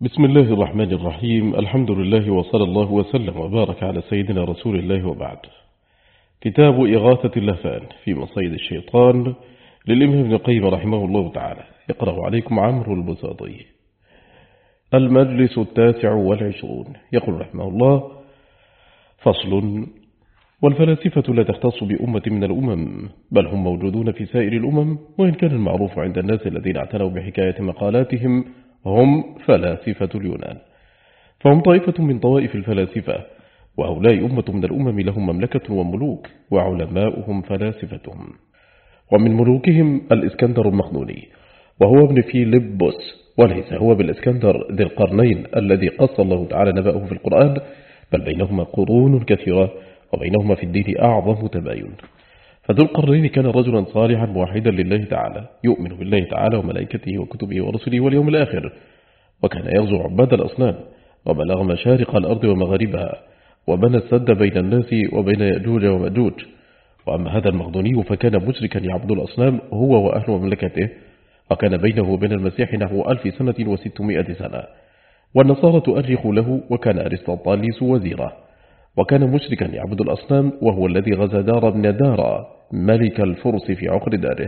بسم الله الرحمن الرحيم. الحمد لله وصلى الله وسلم وبارك على سيدنا رسول الله وبعد. كتاب إغاثة اللهفان في مصيد الشيطان للإمام ابن القيم رحمه الله تعالى. يقرأ عليكم عمرو البساطي. المجلس 29. يقول رحمه الله: فصل. والفلاسفة لا تختص بأمة من الأمم، بل هم موجودون في سائر الأمم، وإن كان المعروف عند الناس الذين اعتنوا بحكاية مقالاتهم هم فلاسفة اليونان، فهم طائفة من طوائف الفلاسفة، وهؤلاء أمة من الأمم لهم مملكة وملوك، وعلماؤهم فلاسفتهم. ومن ملوكهم الإسكندر المخنوني، وهو ابن فيلبس، وليس هو بالإسكندر ذي القرنين الذي قص الله تعالى نبأه في القرآن، بل بينهما قرون كثيرة، وبينهما في الدين أعظم تباين. فذو القرنين كان رجلا صالحا موحدا لله تعالى، يؤمن بالله تعالى وملائكته وكتبه ورسله واليوم الآخر، وكان يغزو عباد الأصنام، وبلغ مشارق الأرض ومغاربها، وبنى السد بين الناس وبين يأجوج ومأجوج. وأما هذا المخزوني فكان مشركا يعبد الأصنام هو وأهل مملكته، وكان بينه وبين المسيح نحو 1000 سنة و600 سنة، والنصارى تؤرخ له، وكان أرسطاطاليس وزيره. وكان مشركا يعبد الأصنام، وهو الذي غزا دار بن دارا ملك الفرس في عقر داره،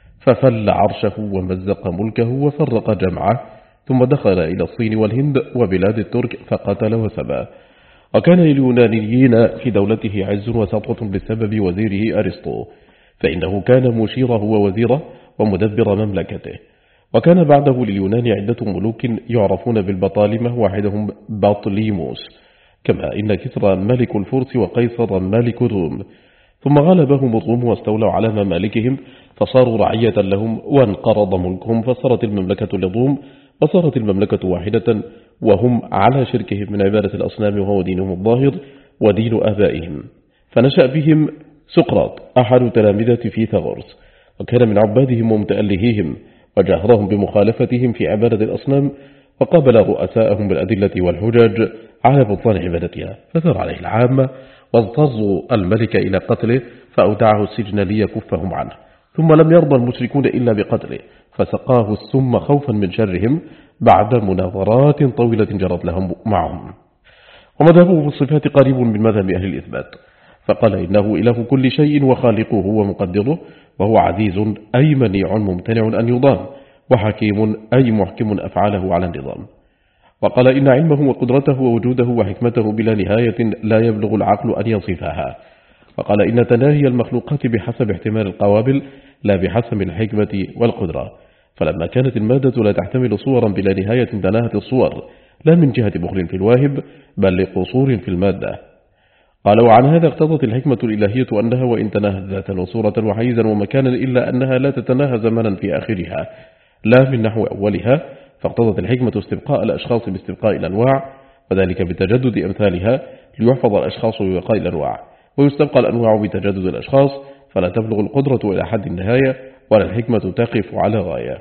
ففل عرشه ومزق ملكه وفرق جمعه، ثم دخل إلى الصين والهند وبلاد الترك فقتل وسبى. وكان لليونانيين في دولته عز وسطوة بسبب وزيره أرسطو، فإنه كان مشيره ووزيره ومدبر مملكته. وكان بعده لليونان عدة ملوك يعرفون بالبطالمة، واحدهم بطليموس، كما إن كسرى ملك الفرس وقيصر ملك الروم، ثم غلبهم الروم واستولوا على ممالكهم، فصاروا رعية لهم، وانقرض ملكهم، فصارت المملكة للروم، وصارت المملكة واحدة، وهم على شركهم من عبادة الأصنام، وهو دينهم الظاهر ودين آبائهم. فنشأ بهم سقراط أحد تلامذة فيثاغورس، وكان من عبادهم ومتألهيهم، وجاهرهم بمخالفتهم في عبادة الأصنام، وقابل رؤساءهم بالأدلة والحجج على بطلان عبادتها، فثار عليه العامة، واضطروا الملك إلى قتله، فأودعه السجن ليكفهم عنه، ثم لم يرضى المشركون إلا بقتله، فسقاه السم خوفا من شرهم بعد مناظرات طويلة جرت لهم معهم. ومذهبه في الصفات قريب من مذهب أهل الإثبات، فقال إنه إله كل شيء وخالقه ومقدره، وهو عزيز أي منيع ممتنع أن يضام، وحكيم أي محكم أفعاله على النظام. وقال إن علمه وقدرته ووجوده وحكمته بلا نهاية لا يبلغ العقل أن يصفها. وقال إن تناهي المخلوقات بحسب احتمال القوابل لا بحسب الحكمة والقدرة، فلما كانت المادة لا تحتمل صورا بلا نهاية تناهت الصور، لا من جهة بخل في الواهب بل لقصور في المادة. قال وعن هذا اقتضت الحكمة الإلهية أنها وإن تناهت ذاتا وصورة وحيزا ومكانا إلا أنها لا تتناهى زمنا في آخرها لا من نحو أولها، فاقتضت الحكمة استبقاء الأشخاص باستبقاء الأنواع، وذلك بتجدد أمثالها ليحفظ الأشخاص ببقاء الأنواع، ويستبقى الأنواع بتجدد الأشخاص، فلا تبلغ القدرة إلى حد النهاية ولا الحكمة تقف على غاية.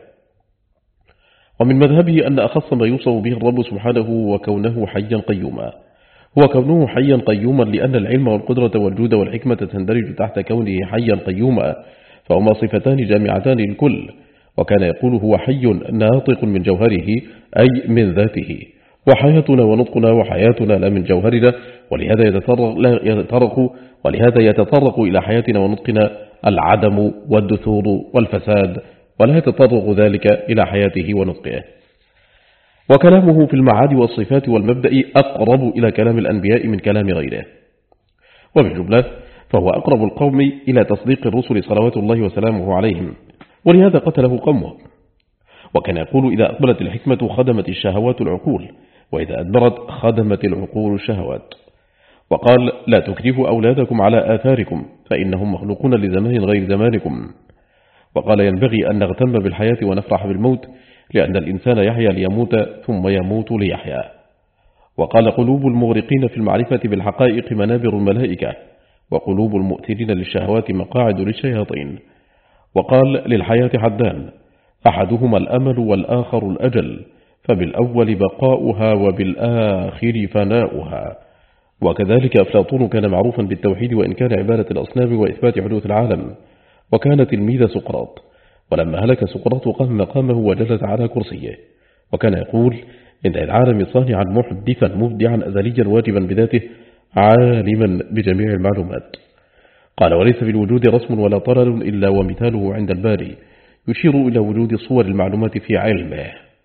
ومن مذهبه أن أخص ما يوصف به الرب سبحانه وكونه حيا قيوما، هو كونه حيا قيوما، لأن العلم والقدرة والجود والحكمة تندرج تحت كونه حيا قيوما، فهما صفتان جامعتان للكل. وكان يقول هو حي ناطق من جوهره أي من ذاته، وحياتنا ونطقنا وحياتنا لا من جوهرنا، ولهذا يتطرق إلى حياتنا ونطقنا العدم والدثور والفساد، ولا يتطرق ذلك إلى حياته ونطقه. وكلامه في المعاد والصفات والمبدأ أقرب إلى كلام الأنبياء من كلام غيره، وبالجملة فهو أقرب القوم إلى تصديق الرسل صلوات الله وسلامه عليهم، ولهذا قتله قومه. وكان يقول إذا أقبلت الحكمة خدمت الشهوات العقول، وإذا أدبرت خدمت العقول الشهوات. وقال لا تكرهوا أولادكم على آثاركم فإنهم مخلوقون لزمان غير زمانكم. وقال ينبغي أن نغتم بالحياة ونفرح بالموت، لأن الإنسان يحيا ليموت ثم يموت ليحيا. وقال قلوب المغرقين في المعرفة بالحقائق منابر الملائكة، وقلوب المؤثرين للشهوات مقاعد للشياطين. وقال للحياة حدان، أحدهما الأمل والآخر الأجل، فبالأول بقاؤها وبالآخر فناؤها. وكذلك أفلاطون كان معروفا بالتوحيد وإنكار عبادة الأصنام وإثبات حدوث العالم، وكان تلميذ سقراط. ولما هلك سقراط قام مقامه وجلس على كرسيه، وكان يقول إن العالم صانعا محدثا مبدعا أزليا واجبا بذاته عالما بجميع المعلومات. قال وليس في الوجود رسم ولا طلل إلا ومثاله عند الباري يشير إلى وجود صور المعلومات في علمه،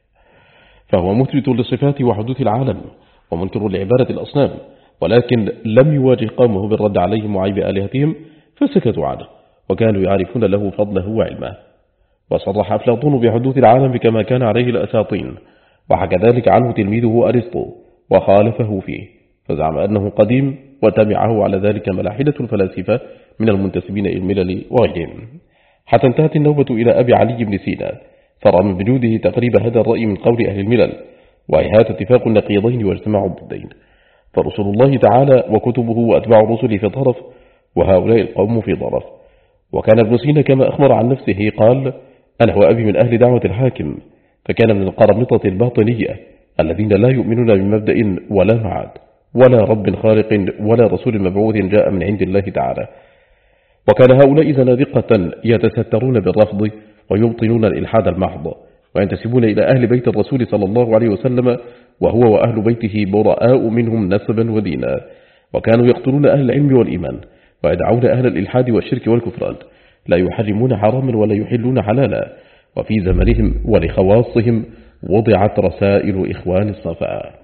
فهو مثبت للصفات وحدوث العالم ومنكر لعبادة الأصنام، ولكن لم يواجه قومه بالرد عليهم وعيب آلهتهم فسكتوا عنه وكانوا يعرفون له فضله وعلمه. وصرح أفلاطون بحدوث العالم كما كان عليه الأساطين، وحكى ذلك عنه تلميذه أرسطو وخالفه فيه، فزعم أنه قديم وتبعه على ذلك ملاحدة الفلاسفة من المنتسبين إلى الملل وغيرهم، حتى انتهت النوبة إلى أبي علي بن سينا، فرأى من بجوده تقريب هذا الرأي من قول أهل الملل، وإيهات اتفاق النقيضين واجتماع الضدين، فرسول الله تعالى وكتبه وأتباع الرسل في طرف وهؤلاء القوم في طرف. وكان ابن سينا كما أخبر عن نفسه قال: أنا وأبي من أهل دعوة الحاكم، فكان من القرمطة الباطنية الذين لا يؤمنون بمبدأ ولا معاد ولا رب خالق ولا رسول مبعوث جاء من عند الله تعالى. وكان هؤلاء زنادقة يتسترون بالرفض ويبطلون الإلحاد المحض، وينتسبون إلى أهل بيت الرسول صلى الله عليه وسلم، وهو وأهل بيته براء منهم نسبا ودينا، وكانوا يقتلون أهل العلم والإيمان ويدعون أهل الإلحاد والشرك والكفران، لا يحرمون حراما ولا يحلون حلالا. وفي زمنهم ولخواصهم وضعت رسائل إخوان الصفاء.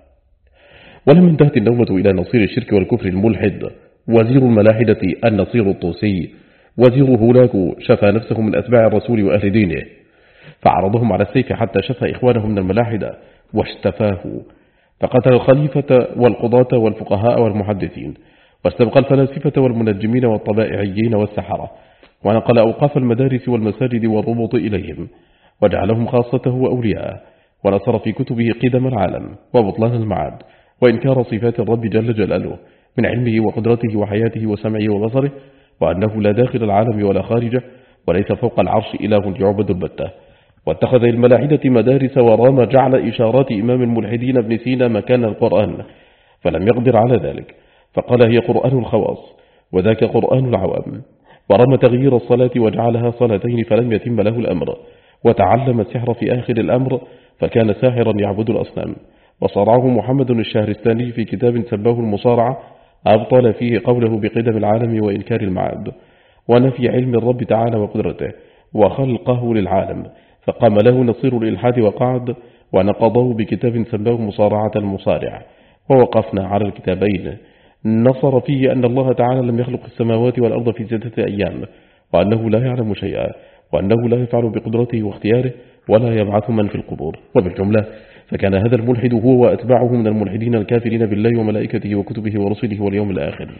ولم انتهت النوبة إلى نصير الشرك والكفر الملحد وزير الملاحدة النصير الطوسي، وزير هولاكو شفى نفسه من أتباع الرسول وأهل دينه، فعرضهم على السيف حتى شفى إخوانه من الملاحدة واشتفاه، فقتل الخليفة والقضاة والفقهاء والمحدثين، واستبقى الفلاسفة والمنجمين والطبائعيين والسحرة، ونقل أوقاف المدارس والمساجد والربط إليهم، وجعلهم خاصته وأولياءه، ونصر في كتبه قدم العالم وبطلان المعاد وإنكار صفات الرب جل جلاله من علمه وقدرته وحياته وسمعه وبصره، وأنه لا داخل العالم ولا خارجه، وليس فوق العرش إله يعبد البتة. واتخذ الملاحدة مدارس ورام جعل إشارات إمام الملحدين ابن سينا مكان القرآن، فلم يقدر على ذلك، فقال هي قرآن الخواص وذاك قرآن العوام. ورام تغيير الصلاة وجعلها صلاتين فلم يتم له الأمر، وتعلم السحر في آخر الأمر فكان ساحرا يعبد الأصنام. وصارعه محمد الشهرستاني في كتاب سباه المصارعة، أبطل فيه قوله بقدم العالم وإنكار المعاد ونفي علم الرب تعالى وقدرته وخلقه للعالم، فقام له نصير الإلحاد وقعد ونقضه بكتاب سباه مصارعة المصارع. ووقفنا على الكتابين نصر فيه أن الله تعالى لم يخلق السماوات والأرض في 6 أيام، وأنه لا يعلم شيئا، وأنه لا يفعل بقدرته واختياره، ولا يبعث من في القبور. وبالجملة فكان هذا الملحد هو وأتباعه من الملحدين الكافرين بالله وملائكته وكتبه ورسله واليوم الآخر.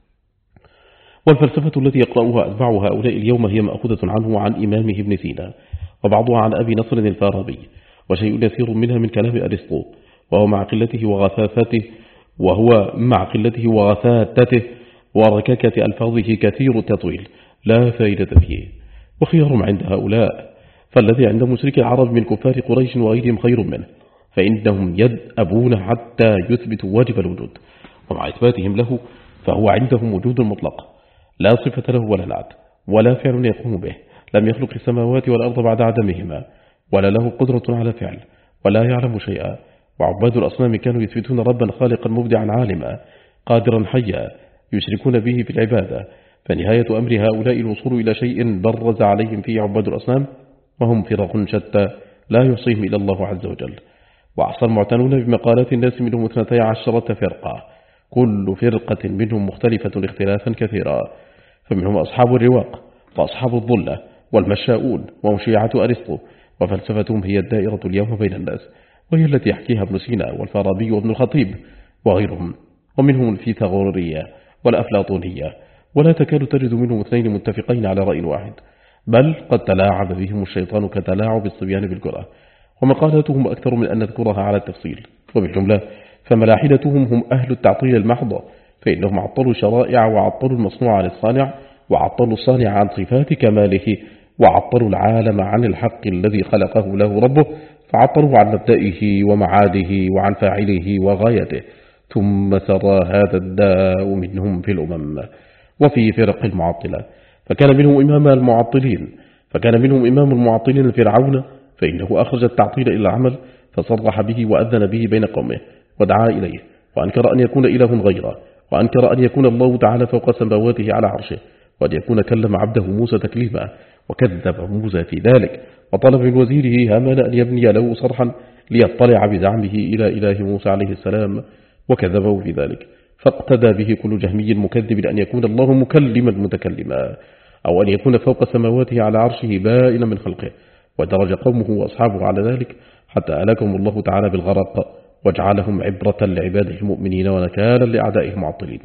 والفلسفة التي يقرأها أتباع هؤلاء اليوم هي مأخوذة عنه وعن إمامه ابن سينا، وبعضها عن أبي نصر الفارابي، وشيء يسير منها من كلام أرسطو، وهو مع قلته وغثاثته وركاكة ألفاظه كثير التطويل لا فائدة فيه. وخيارهم عند هؤلاء فالذي عند مشرك العرب من كفار قريش وغيرهم خير منه، فإنهم يدأبون حتى يثبتوا واجب الوجود، ومع إثباتهم له فهو عندهم وجود مطلق لا صفة له ولا نعت ولا فعل يقوم به، لم يخلق السماوات والأرض بعد عدمهما، ولا له قدرة على فعل، ولا يعلم شيئا. وعباد الأصنام كانوا يثبتون ربا خالقا مبدعا عالما قادرا حيا يشركون به في العبادة، فنهاية أمر هؤلاء الوصول إلى شيء برز عليهم فيه عباد الأصنام، وهم فرق شتى لا يحصيهم إلى الله عز وجل. وأحصى المعتنون بمقالات الناس منهم 12 فرقة، كل فرقة منهم مختلفة اختلافا كثيرا، فمنهم أصحاب الرواق وأصحاب الظلة والمشاؤون ومشيعة أرسطو، وفلسفتهم هي الدائرة اليوم بين الناس، وهي التي يحكيها ابن سينا والفارابي وابن الخطيب وغيرهم. ومنهم الفيثاغورية والأفلاطونية، ولا تكاد تجد منهم 2 متفقين على رأي واحد، بل قد تلاعب بهم الشيطان كتلاعب الصبيان بالكرة، ومقالاتهم أكثر من أن نذكرها على التفصيل. وبالجملة فملاحدتهم هم أهل التعطيل المحض، فإنهم عطلوا الشرائع وعطلوا المصنوع عن الصانع، وعطلوا الصانع عن صفات كماله، وعطلوا العالم عن الحق الذي خلقه له ربه، فعطلوا عن مبدئه ومعاده وعن فاعله وغايته. ثم سرى هذا الداء منهم في الأمم وفي فرق المعطلة، فكان منهم إمام المعطلين فرعون، فإنه أخرج التعطيل إلى العمل، فصرح به وأذن به بين قومه ودعا إليه، وأنكر أن يكون إله غيره، وأنكر أن يكون الله تعالى فوق سماواته على عرشه، وأن يكون كلم عبده موسى تكليما، وكذب موسى في ذلك، وطلب من وزيره هامان أن يبني له صرحا ليطلع بزعمه إلى إله موسى عليه السلام، وكذبه في ذلك، فاقتدى به كل جهمي مكذب أن يكون الله مكلما متكلما، أو أن يكون فوق سماواته على عرشه بائنا من خلقه، ودرج قومه وأصحابه على ذلك حتى أهلكهم الله تعالى بالغرق، وجعلهم عبرة لعباده المؤمنين ونكالا لأعدائه المعطلين.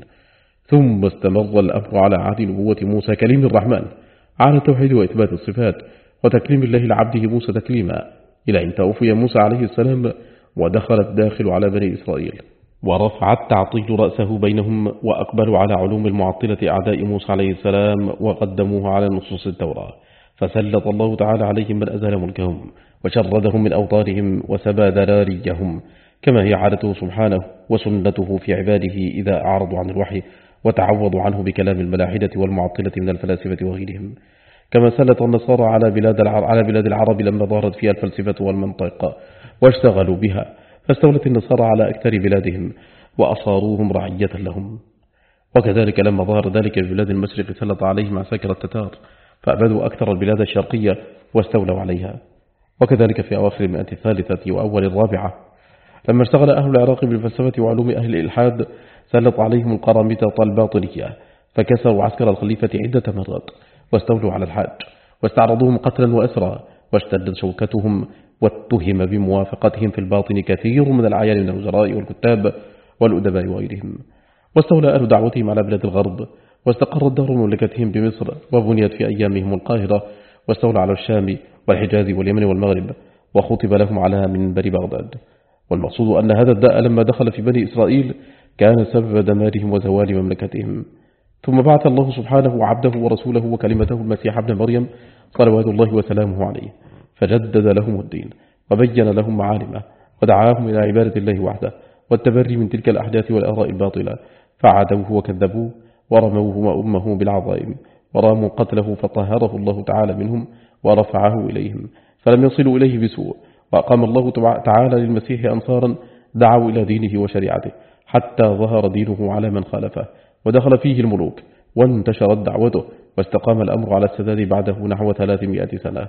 ثم استمر الأمر على عهد نبوة موسى كليم الرحمن على التوحيد وإثبات الصفات، وتكليم الله لعبده موسى تكليما، إلى أن توفي موسى عليه السلام ودخل الداخل على بني إسرائيل، ورفع التعطيل رأسه بينهم، وأقبلوا على علوم المعطلة أعداء موسى عليه السلام وقدموه على نصوص التوراة، فسلط الله تعالى عليهم من أزال ملكهم وشردهم من أوطانهم وسبى ذراريهم، كما هي عادته سبحانه وسنته في عباده إذا أعرضوا عن الوحي وتعوضوا عنه بكلام الملاحدة والمعطلة من الفلاسفة وغيرهم، كما سلط النصارى على بلاد العرب لما ظهرت فيها الفلسفة والمنطق واشتغلوا بها، فاستولت النصارى على أكثر بلادهم وأصاروهم رعية لهم. وكذلك لما ظهر ذلك في بلاد المشرق سلط عليهم عساكر التتار، فأبدوا أكثر البلاد الشرقية واستولوا عليها. وكذلك في أواخر المئة الثالثة وأول الرابعة لما اشتغل أهل العراق بالفلسفة وعلوم أهل الإلحاد سلط عليهم القرامطة الباطنية، فكسروا عسكر الخليفة عدة مرات واستولوا على الحاج، واستعرضوهم قتلا وأسرا، واشتدت شوكتهم، واتهم بموافقتهم في الباطن كثير من العيان من الوزراء والكتاب والأدباء وغيرهم. واستولى أهل دعوتهم على بلاد الغرب، واستقرت دار مملكتهم بمصر، وبنيت في أيامهم القاهرة، واستولى على الشام والحجاز واليمن والمغرب، وخطب لهم على منبر بغداد. والمقصود أن هذا الداء لما دخل في بني إسرائيل كان سبب دمارهم وزوال مملكتهم. ثم بعث الله سبحانه عبده ورسوله وكلمته المسيح ابن مريم صلوات الله وسلامه عليه، فجدد لهم الدين وبين لهم معالمه، ودعاهم إلى عبادة الله وحده والتبري من تلك الأحداث والآراء الباطلة، فعادوه وكذبوه ورموه وأمه بالعظائم، وراموا قتله فطهره الله تعالى منهم ورفعه إليهم، فلم يصلوا إليه بسوء. وأقام الله تعالى للمسيح أنصارا دعوا إلى دينه وشريعته حتى ظهر دينه على من خالفه، ودخل فيه الملوك، وانتشرت دعوته، واستقام الأمر على السداد بعده نحو 300 سنة.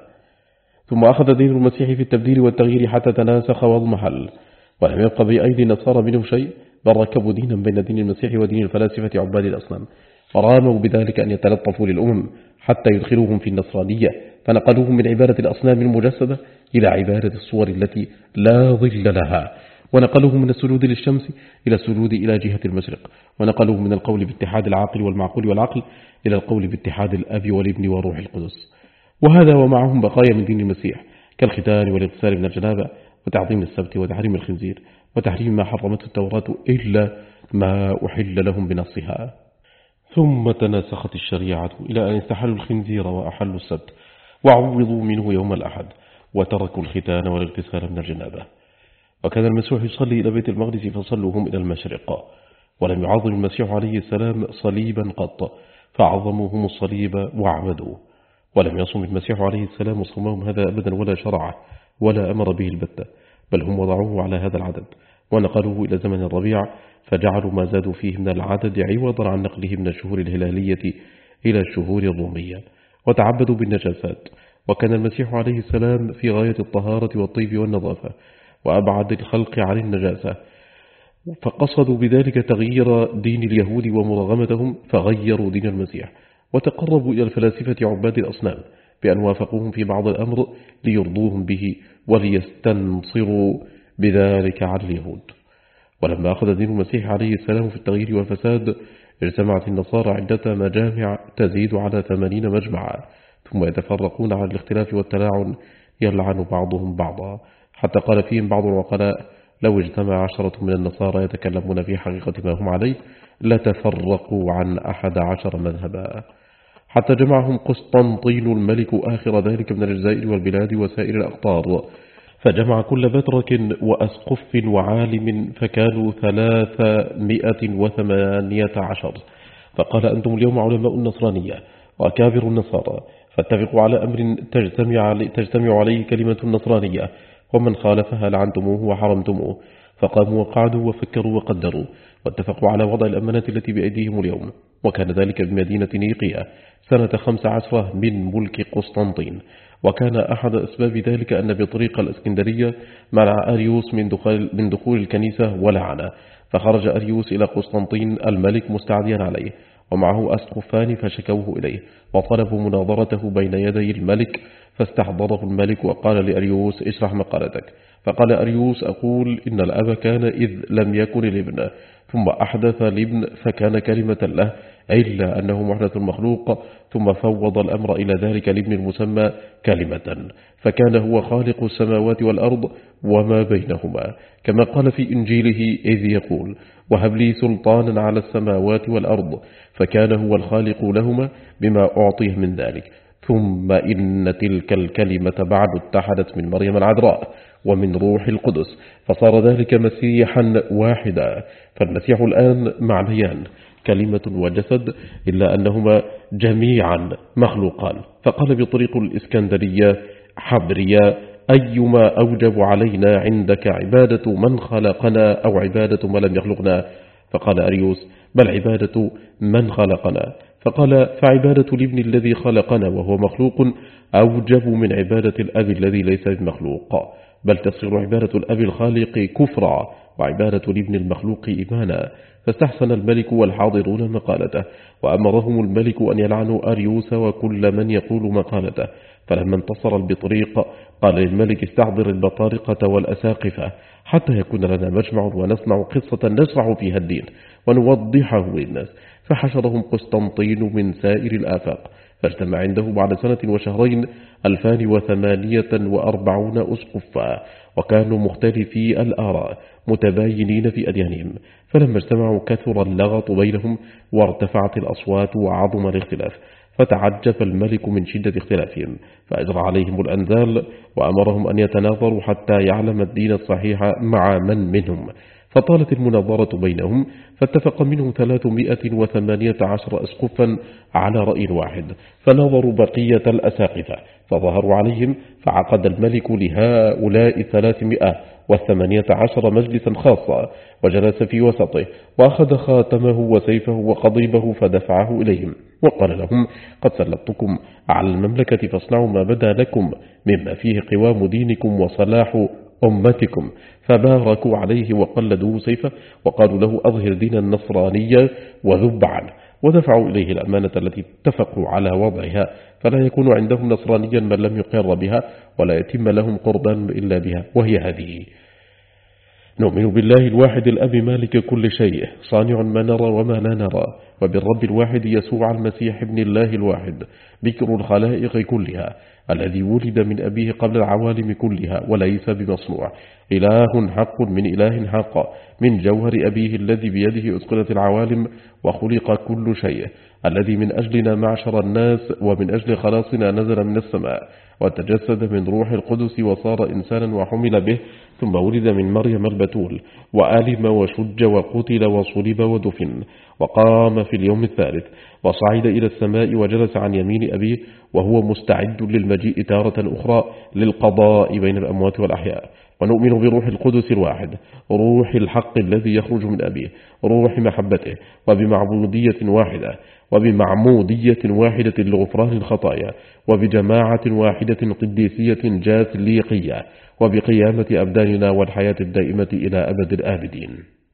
ثم أخذ دين المسيح في التبديل والتغيير حتى تناسخ واضمحل، ولم يبق بأيدي النصارى منه شيء، بل ركبوا دينا بين دين المسيح ودين الفلاسفة عباد الأصنام، وراموا بذلك أن يتلطفوا للأمم حتى يدخلوهم في النصرانية، فنقلوهم من عبادة الأصنام المجسدة إلى عبادة الصور التي لا ظل لها، ونقلوهم من السجود للشمس إلى السجود إلى جهة المشرق، ونقلوهم من القول باتحاد العاقل والمعقول والعقل إلى القول باتحاد الأب والابن وروح القدس. وهذا ومعهم بقايا من دين المسيح كالختان والاغتسال من الجنابة وتعظيم السبت وتحريم الخنزير وتحريم ما حرمته التوراة إلا ما أحل لهم بنصها. ثم تناسخت الشريعة إلى أن استحلوا الخنزير وأحلوا السبت وعوضوا منه يوم الأحد، وتركوا الختان والاغتسال من الجنابة. وكان المسيح يصلي إلى بيت المقدس فصلوهم إلى المشرق، ولم يعظم المسيح عليه السلام صليبا قط، فعظموهم الصليب وعبدوه. ولم يصم المسيح عليه السلام صومهم هذا أبدا ولا شرعه ولا أمر به البتة، بل هم وضعوه على هذا العدد ونقلوه إلى زمن الربيع، فجعلوا ما زادوا فيه من العدد عوضا عن نقله من الشهور الهلالية إلى الشهور الرومية، وتعبدوا بالنجاسات. وكان المسيح عليه السلام في غاية الطهارة والطيب والنظافة، وأبعد الخلق عن النجاسة، فقصدوا بذلك تغيير دين اليهود ومرغمتهم، فغيروا دين المسيح، وتقربوا إلى الفلاسفة عباد الأصنام بأن وافقوهم في بعض الأمر ليرضوهم به وليستنصروا بذلك على اليهود. ولما أخذ دين المسيح عليه السلام في التغيير والفساد، اجتمعت النصارى عدة مجامع تزيد على 80 مجمعا، ثم يتفرقون على الاختلاف والتلاعن، يلعن بعضهم بعضا، حتى قال فيهم بعض العقلاء: لو اجتمع 10 من النصارى يتكلمون في حقيقة ما هم عليه لتفرقوا عن 11 مذهبا، حتى جمعهم قسطنطين الملك آخر ذلك من الجزائر والبلاد وسائر الأقطار، فجمع كل بترك وأسقف وعالم، فكانوا 318، فقال: أنتم اليوم علماء النصرانية وأكابر النصارى، فاتفقوا على أمر تجتمع عليه كلمة النصرانية، ومن خالفها لعنتموه وحرمتموه. فقاموا وقعدوا وفكروا وقدروا واتفقوا على وضع الأمانات التي بأيديهم اليوم. وكان ذلك بمدينة نيقيا سنة 15 من ملك قسطنطين. وكان أحد أسباب ذلك أن بطريق الإسكندرية منع أريوس من دخول الكنيسة ولعنه. فخرج أريوس إلى قسطنطين الملك مستعديا عليه ومعه أسقفان فشكوه إليه وطلبوا مناظرته بين يدي الملك. فاستحضره الملك وقال لأريوس اشرح مقالتك. فقال أريوس أقول إن الأب كان إذ لم يكن الابن ثم أحدث الابن فكان كلمة له إلا أنه محدث المخلوق ثم فوض الأمر إلى ذلك الابن المسمى كلمة فكان هو خالق السماوات والأرض وما بينهما كما قال في إنجيله إذ يقول وهب لي سلطانا على السماوات والأرض فكان هو الخالق لهما بما أعطيه من ذلك. ثم إن تلك الكلمة بعد اتحدت من مريم العذراء ومن روح القدس فصار ذلك مسيحا واحدا. فالمسيح الآن معنيان كلمة وجسد إلا أنهما جميعا مخلوقان. فقال بطريق الإسكندرية حبرية أيما أوجب علينا عندك عبادة من خلقنا أو عبادة من لم يخلقنا؟ فقال أريوس بل عبادة من خلقنا. فقال فعبادة الابن الذي خلقنا وهو مخلوق أوجب من عبادة الأب الذي ليس بمخلوق بل تصير عبادة الأب الخالق كفرا وعبادة الابن المخلوق إيمانا. فاستحسن الملك والحاضرون مقالته وأمرهم الملك أن يلعنوا أريوس وكل من يقول مقالته. فلما انتصر البطريق قال للملك استحضر البطارقة والأساقفة حتى يكون لنا مجمع ونصنع قصة نشرع فيها الدين ونوضحه للناس. فحشرهم قسطنطين من سائر الآفاق فاجتمع عنده بعد 2 وشهرين 2048 أسقفا وكانوا مختلفي الآراء متباينين في أديانهم. فلما اجتمعوا كثر اللغط بينهم وارتفعت الأصوات وعظم الاختلاف فتعجب الملك من شدة اختلافهم فأجرى عليهم الأنزال وأمرهم أن يتناظروا حتى يعلم الدين الصحيح مع من منهم. فطالت المناظرة بينهم فاتفق منهم 318 أسقفا على رأي واحد فنظروا بقية الأساقفة فظهروا عليهم فعقد الملك لهؤلاء 318 مجلسا خاصا وجلس في وسطه وأخذ خاتمه وسيفه وقضيبه فدفعه إليهم وقال لهم قد سلطتكم على المملكة فاصنعوا ما بدا لكم مما فيه قوام دينكم وصلاح أمتكم. فباركوا عليه وقلدوا سيفه وقالوا له أظهر دين النصرانية وذب عنه ودفعوا إليه الأمانة التي اتفقوا على وضعها فلا يكون عندهم نصرانيا من لم يقر بها ولا يتم لهم قربان إلا بها وهي هذه نؤمن بالله الواحد الأب مالك كل شيء صانع ما نرى وما لا نرى وبالرب الواحد يسوع المسيح ابن الله الواحد بكر الخلائق كلها الذي ولد من أبيه قبل العوالم كلها وليس بمصنوع إله حق من إله حق من جوهر أبيه الذي بيده أسقلت العوالم وخلق كل شيء الذي من أجلنا معشر الناس ومن أجل خلاصنا نزل من السماء وتجسد من روح القدس وصار إنسانا وحمل به ثم ولد من مريم البتول وآلم وشج وقتل وصلب ودفن وقام في اليوم الثالث وصعد إلى السماء وجلس عن يمين أبيه وهو مستعد للمجيء تارة أخرى للقضاء بين الأموات والأحياء. ونؤمن بروح القدس الواحد روح الحق الذي يخرج من أبيه روح محبته وبمعبودية واحدة وبمعمودية واحدة لغفران الخطايا وبجماعة واحدة قديسية جاثليقية وبقيامة أبداننا والحياة الدائمة إلى أبد الآبدين.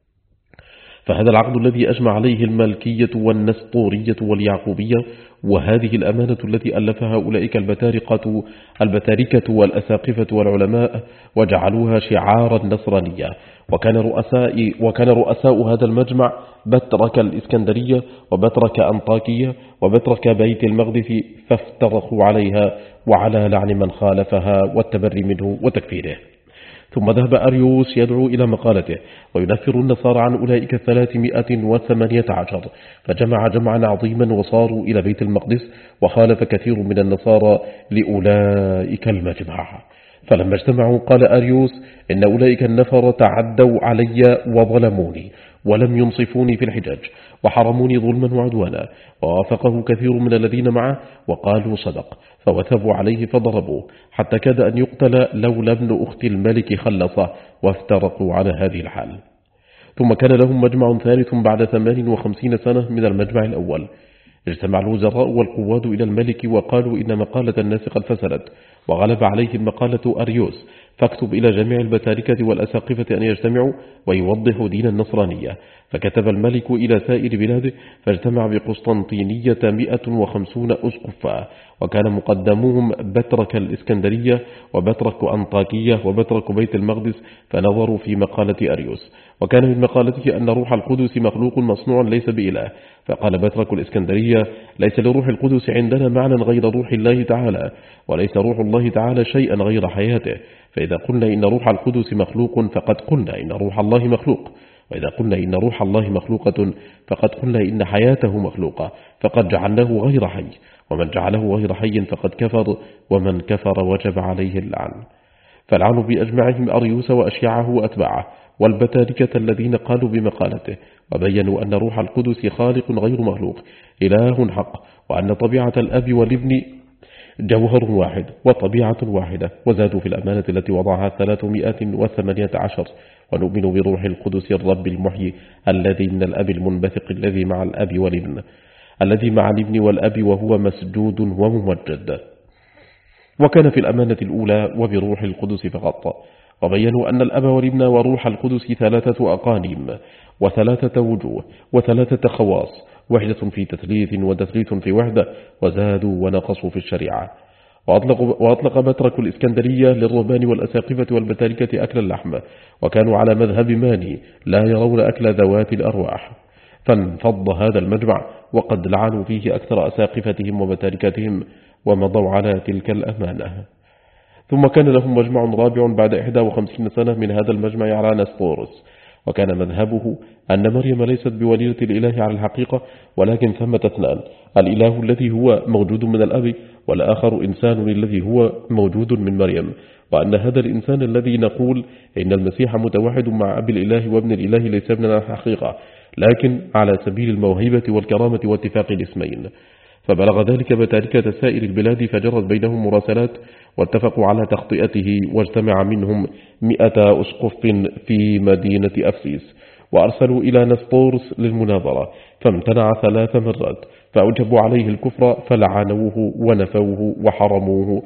فهذا العقد الذي أجمع عليه المالكية والنسطورية واليعقوبية وهذه الأمانة التي ألفها أولئك البتاركة والأساقفة والعلماء وجعلوها شعار النصرانية. وكان رؤساء هذا المجمع بطرك الإسكندرية وبطرك أنطاكية وبطرك بيت المقدس فافترقوا عليها وعلى لعن من خالفها والتبري منه وتكفيره. ثم ذهب أريوس يدعو إلى مقالته وينفر النصارى عن أولئك 318 فجمع جمعا عظيما وصاروا إلى بيت المقدس وخالف كثير من النصارى لأولئك المجمع. فلما اجتمعوا قال أريوس إن أولئك النفر تعدوا علي وظلموني ولم ينصفوني في الحجاج وحرموني ظلما وعدوانا. ووافقه كثير من الذين معه وقالوا صدق، فوثبوا عليه فضربوه حتى كاد أن يقتل لولا ابن أخت الملك خلصه، وافترقوا على هذه الحال. ثم كان لهم مجمع ثالث بعد 58 سنة من المجمع الأول. اجتمع الوزراء والقواد إلى الملك وقالوا إن مقالة الناس قد فسدت وغلب عليهم مقالة أريوس، فاكتب إلى جميع البتاركة والأساقفة أن يجتمعوا ويوضحوا دين النصرانية. فكتب الملك إلى سائر بلاده، فاجتمع بقسطنطينية 150 أسقفا، وكان مقدموهم بترك الإسكندرية وبترك أنطاكية وبترك بيت المقدس، فنظروا في مقالة أريوس. وكان من مقالته أن روح القدس مخلوق مصنوع ليس بإله. فقال بترك الإسكندرية: ليس لروح القدس عندنا معنى غير روح الله تعالى، وليس روح الله تعالى شيئا غير حياته. فإذا قلنا إن روح القدس مخلوق فقد قلنا إن روح الله مخلوق، وإذا قلنا إن روح الله مخلوقة فقد قلنا إن حياته مخلوقة، فقد جعلناه غير حي، ومن جعله غير حي فقد كفر، ومن كفر وجب عليه اللعن. فالعنوا بأجمعهم أريوس وأشياعه وأتباعه والبتاركة الذين قالوا بمقالته، وبينوا أن روح القدس خالق غير مخلوق، إله حق، وأن طبيعة الأب والابن جوهر واحد وطبيعة واحدة. وزادوا في الأمانة التي وضعها 318: ونؤمن بروح القدس الرب المحيي الذي من الأب المنبثق الذي مع الأب والابن الذي مع الابن والأب وهو مسجود وممجد. وكان في الأمانة الأولى وبروح القدس فقط. وبينوا أن الأب والابن وروح القدس 3 أقانيم و3 وجوه و3 خواص، وحدة في تثليث وتثليث في وحدة. وزادوا ونقصوا في الشريعة. وأطلق بترك الإسكندرية للرهبان والأساقفة والبتاركة أكل اللحم، وكانوا على مذهب ماني لا يرون أكل ذوات الأرواح. فانفض هذا المجمع وقد لعنوا فيه أكثر أساقفتهم وبتاركتهم، ومضوا على تلك الأمانة. ثم كان لهم مجمع رابع بعد 51 سنة من هذا المجمع على نسطورس، وكان مذهبه أن مريم ليست بوليدة الإله على الحقيقة، ولكن ثمة 2: الإله الذي هو موجود من الأب، والآخر إنسان الذي هو موجود من مريم. وأن هذا الإنسان الذي نقول إن المسيح متوحد مع أب الإله وابن الإله ليس ابن الحقيقة، لكن على سبيل الموهبة والكرامة واتفاق الاسمين. فبلغ ذلك بتاركة سائر البلاد، فجرت بينهم مراسلات واتفقوا على تخطئته، واجتمع منهم 100 أسقف في مدينة أفسيس، وأرسلوا إلى نسطورس للمناظرة، فامتنع 3 مرات، فأوجبوا عليه الكفر، فلعنوه ونفوه وحرموه،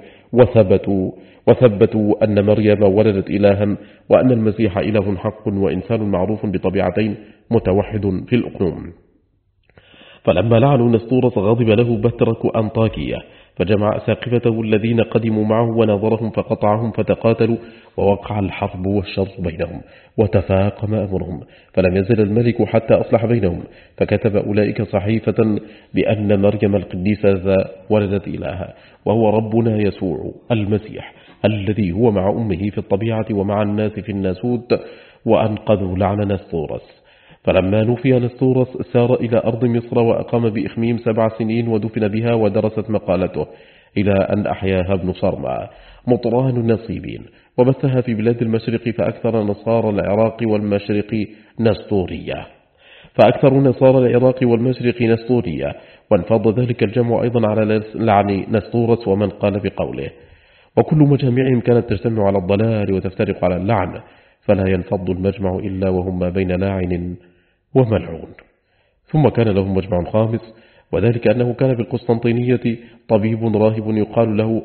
وثبتوا أن مريم ولدت إلها، وأن المسيح إله حق وإنسان معروف بطبيعتين متوحد في الأقنوم. فلما لعنوا نسطورس غضب له بترك أنطاكية، فجمع أساقفته الذين قدموا معه وناظرهم فقطعهم، فتقاتلوا، ووقع الحرب والشر بينهم، وتفاقم أمرهم، فلم يزل الملك حتى أصلح بينهم. فكتب أولئك صحيفة بأن مريم القديسة ولدت إلها، وهو ربنا يسوع المسيح الذي هو مع أمه في الطبيعة ومع الناس في الناسوت، وأنقذوا لعن نسطورس. فلما نفي نسطورس سار إلى أرض مصر، وأقام بإخميم 7 سنين، ودفن بها، ودرست مقالته إلى أن أحياها ابن صرمى مطران النصيبين، وبثها في بلاد المشرق، فأكثر نصارى العراق والمشرق نسطورية وانفض ذلك الجمع أيضا على لعن نسطورس ومن قال بقوله. وكل مجامعهم كانت تجتمع على الضلال وتفترق على اللعن، فلا ينفض المجمع إلا وهم ما بين لاعن وملعون. ثم كان لهم مجمع خامس، وذلك أنه كان بالقسطنطينية طبيب راهب يقال له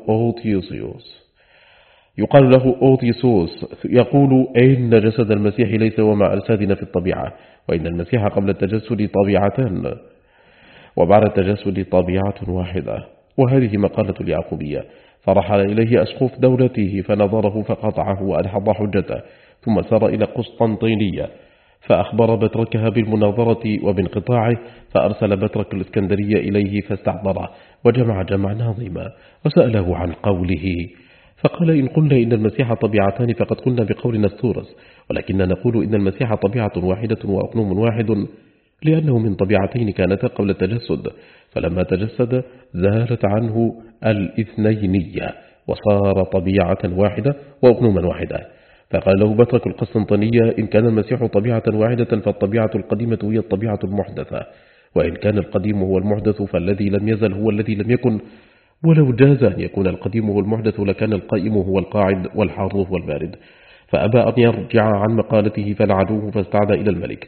أوتيسوس، يقول إن جسد المسيح ليس ومع أجسادنا في الطبيعة، وإن المسيح قبل التجسد طبيعتان، وبعد التجسد طبيعة واحدة. وهذه مقالة اليعقوبية. فرحل إليه أسقف دولته، فنظره فقطعه وأدحض حجته، ثم سار إلى قسطنطينية، فأخبر بتركها بالمناظرة وبانقطاعه، فأرسل بترك الإسكندرية إليه فاستحضره، وجمع جمعا عظيما، وسأله عن قوله، فقال: إن قلنا إن المسيح طبيعتان فقد قلنا بقول نسطورس، ولكننا نقول إن المسيح طبيعة واحدة وأقنوم واحد، لأنه من طبيعتين كانتا قبل التجسد، فلما تجسد زالت عنه الاثنينية، وصار طبيعة واحدة وأقنوما واحدة. فقال له بطرك القسطنطينية: إن كان المسيح طبيعة واحدة فالطبيعة القديمة هي الطبيعة المحدثة، وإن كان القديم هو المحدث فالذي لم يزل هو الذي لم يكن. ولو جاز أن يكون القديم هو المحدث لكان القائم هو القاعد والحار هو البارد. فأبى أن يرجع عن مقالته فلعنوه فاستعدى إلى الملك،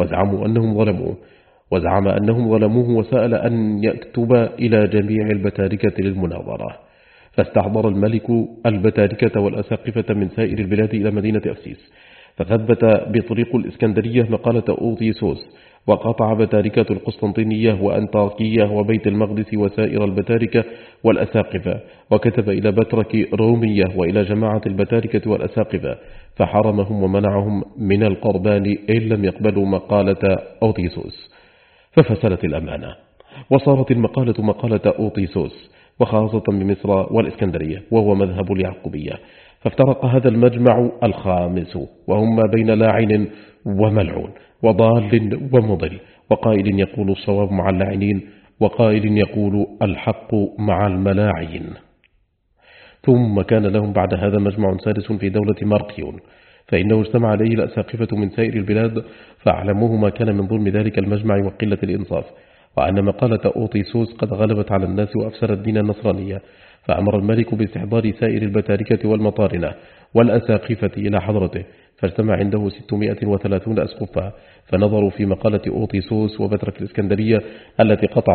وزعم أنهم ظلموه وسأل أن يكتب إلى جميع البتاركة للمناظرة. فاستحضر الملك البتاركة والأساقفة من سائر البلاد إلى مدينة أفسيس، فثبت بطريق الإسكندرية مقالة أوطيسوس، وقطع بتاركة القسطنطينية وأنطاكية وبيت المقدس وسائر البتاركة والأساقفة، وكتب إلى بترك رومية وإلى جماعة البتاركة والأساقفة، فحرمهم ومنعهم من القربان إن لم يقبلوا مقالة أوطيسوس. ففسدت الأمانة، وصارت المقالة مقالة أوطيسوس، وخاصة بمصر والإسكندرية، وهو مذهب اليعقوبية. فافترق هذا المجمع الخامس، وهم بين لاعن وملعون، وضال ومضل، وقائل يقول الصواب مع اللاعنين، وقائل يقول الحق مع الملاعين. ثم كان لهم بعد هذا مجمع سادس في دولة مارقيون، فإنه اجتمع عليه الأساقفة من سائر البلاد، فأعلموه ما كان من ظلم ذلك المجمع وقلة الإنصاف، وأن مقالة أوطيسوس قد غلبت على الناس وأفسرت دين النصرانية. فأمر الملك باستحضار سائر البتاركة والمطارنة والأساقفة إلى حضرته، فاجتمع عنده 630 أسقفا، فنظروا في مقالة أوطيسوس وبترك الإسكندرية التي قطع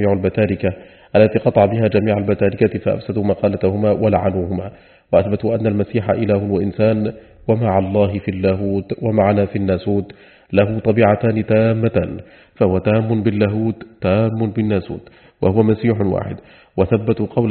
بها جميع البتاركة، فأفسدوا مقالتهما ولعنوهما، وأثبتوا أن المسيح إله وإنسان، ومع الله في اللاهوت ومعنا في الناسوت له طبيعتان تامتان، فهو تام باللاهوت تام بالناسوت، وهو مسيح واحد. وثبتوا قول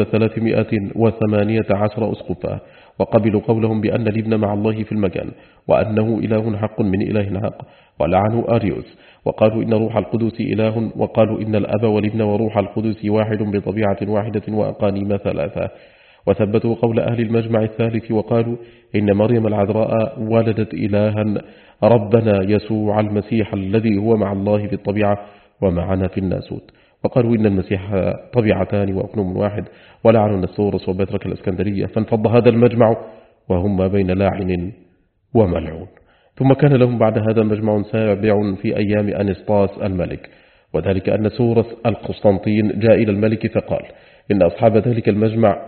318 أسقفا، وقبلوا قولهم بأن الابن مع الله في المكان، وأنه إله حق من إله حق، ولعنوا أريوس، وقالوا إن روح القدس إله، وقالوا إن الأب والابن وروح القدس واحد بطبيعة واحدة وأقانيم ثلاثة. وثبتوا قول أهل المجمع الثالث، وقالوا إن مريم العذراء ولدت إلها ربنا يسوع المسيح الذي هو مع الله في الطبيعة ومعنا في الناسوت، وقالوا إن المسيح طبيعتان وأقنوم واحد، ولعنوا نسطورس وبترك الإسكندرية. فانفض هذا المجمع وهم ما بين لاعن وملعون. ثم كان لهم بعد هذا مجمع سابع في أيام أنسطاس الملك، وذلك أن سورس القسطنطين جاء إلى الملك فقال إن أصحاب ذلك المجمع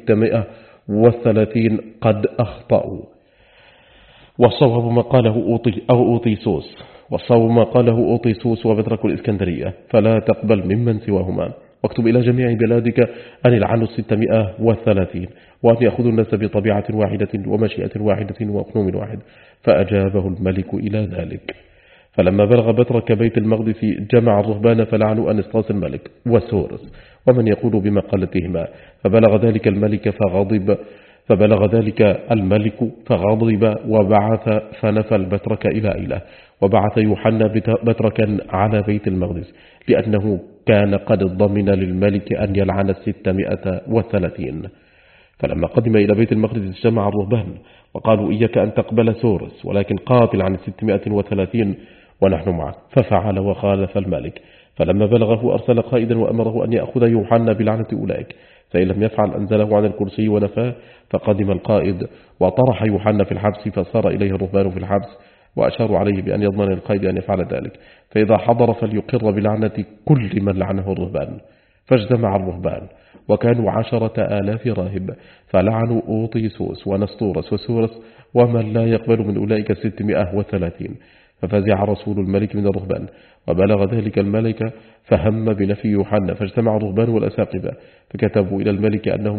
630 قد أخطأوا، والصواب ما قاله أوطيسوس وبترك الإسكندرية، فلا تقبل ممن سواهما، واكتب إلى جميع بلادك أن يلعنوا 630، وأن يأخذوا الناس بطبيعة واحدة ومشيئة واحدة وأقنوم واحد. فأجابه الملك إلى ذلك. فلما بلغ بترك بيت المقدس جمع الرهبان فلعنوا أنسطاس الملك وسورس ومن يقول بمقالتهما، فبلغ ذلك الملك فغضب وبعث فنفى البترك إلى إله، وبعث يوحنا بتركا على بيت المقدس، لأنه كان قد ضمن للملك أن يلعن 630. فلما قدم إلى بيت المقدس اجتمع الرهبان وقالوا إياك أن تقبل سورس، ولكن قاتل عن 630 ونحن معك. ففعل وخالف الملك. فلما بلغه أرسل قائدا وأمره أن يأخذ يوحنا بلعنة أولئك، فإن لم يفعل أنزله عن الكرسي ونفاه. فقدم القائد وطرح يوحنا في الحبس، فصار إليه الرهبان في الحبس وأشاروا عليه بأن يضمن القائد أن يفعل ذلك، فإذا حضر فليقر بلعنة كل من لعنه الرهبان. فاجتمع الرهبان وكانوا 10,000 راهب، فلعنوا أوطيسوس ونسطورس وسورس ومن لا يقبل من أولئك 630. ففزع رسول الملك من الرهبان، وبلغ ذلك الملك فهم بنفي يوحنا، فاجتمع الرهبان والأساقفة فكتبوا إلى الملك أنهم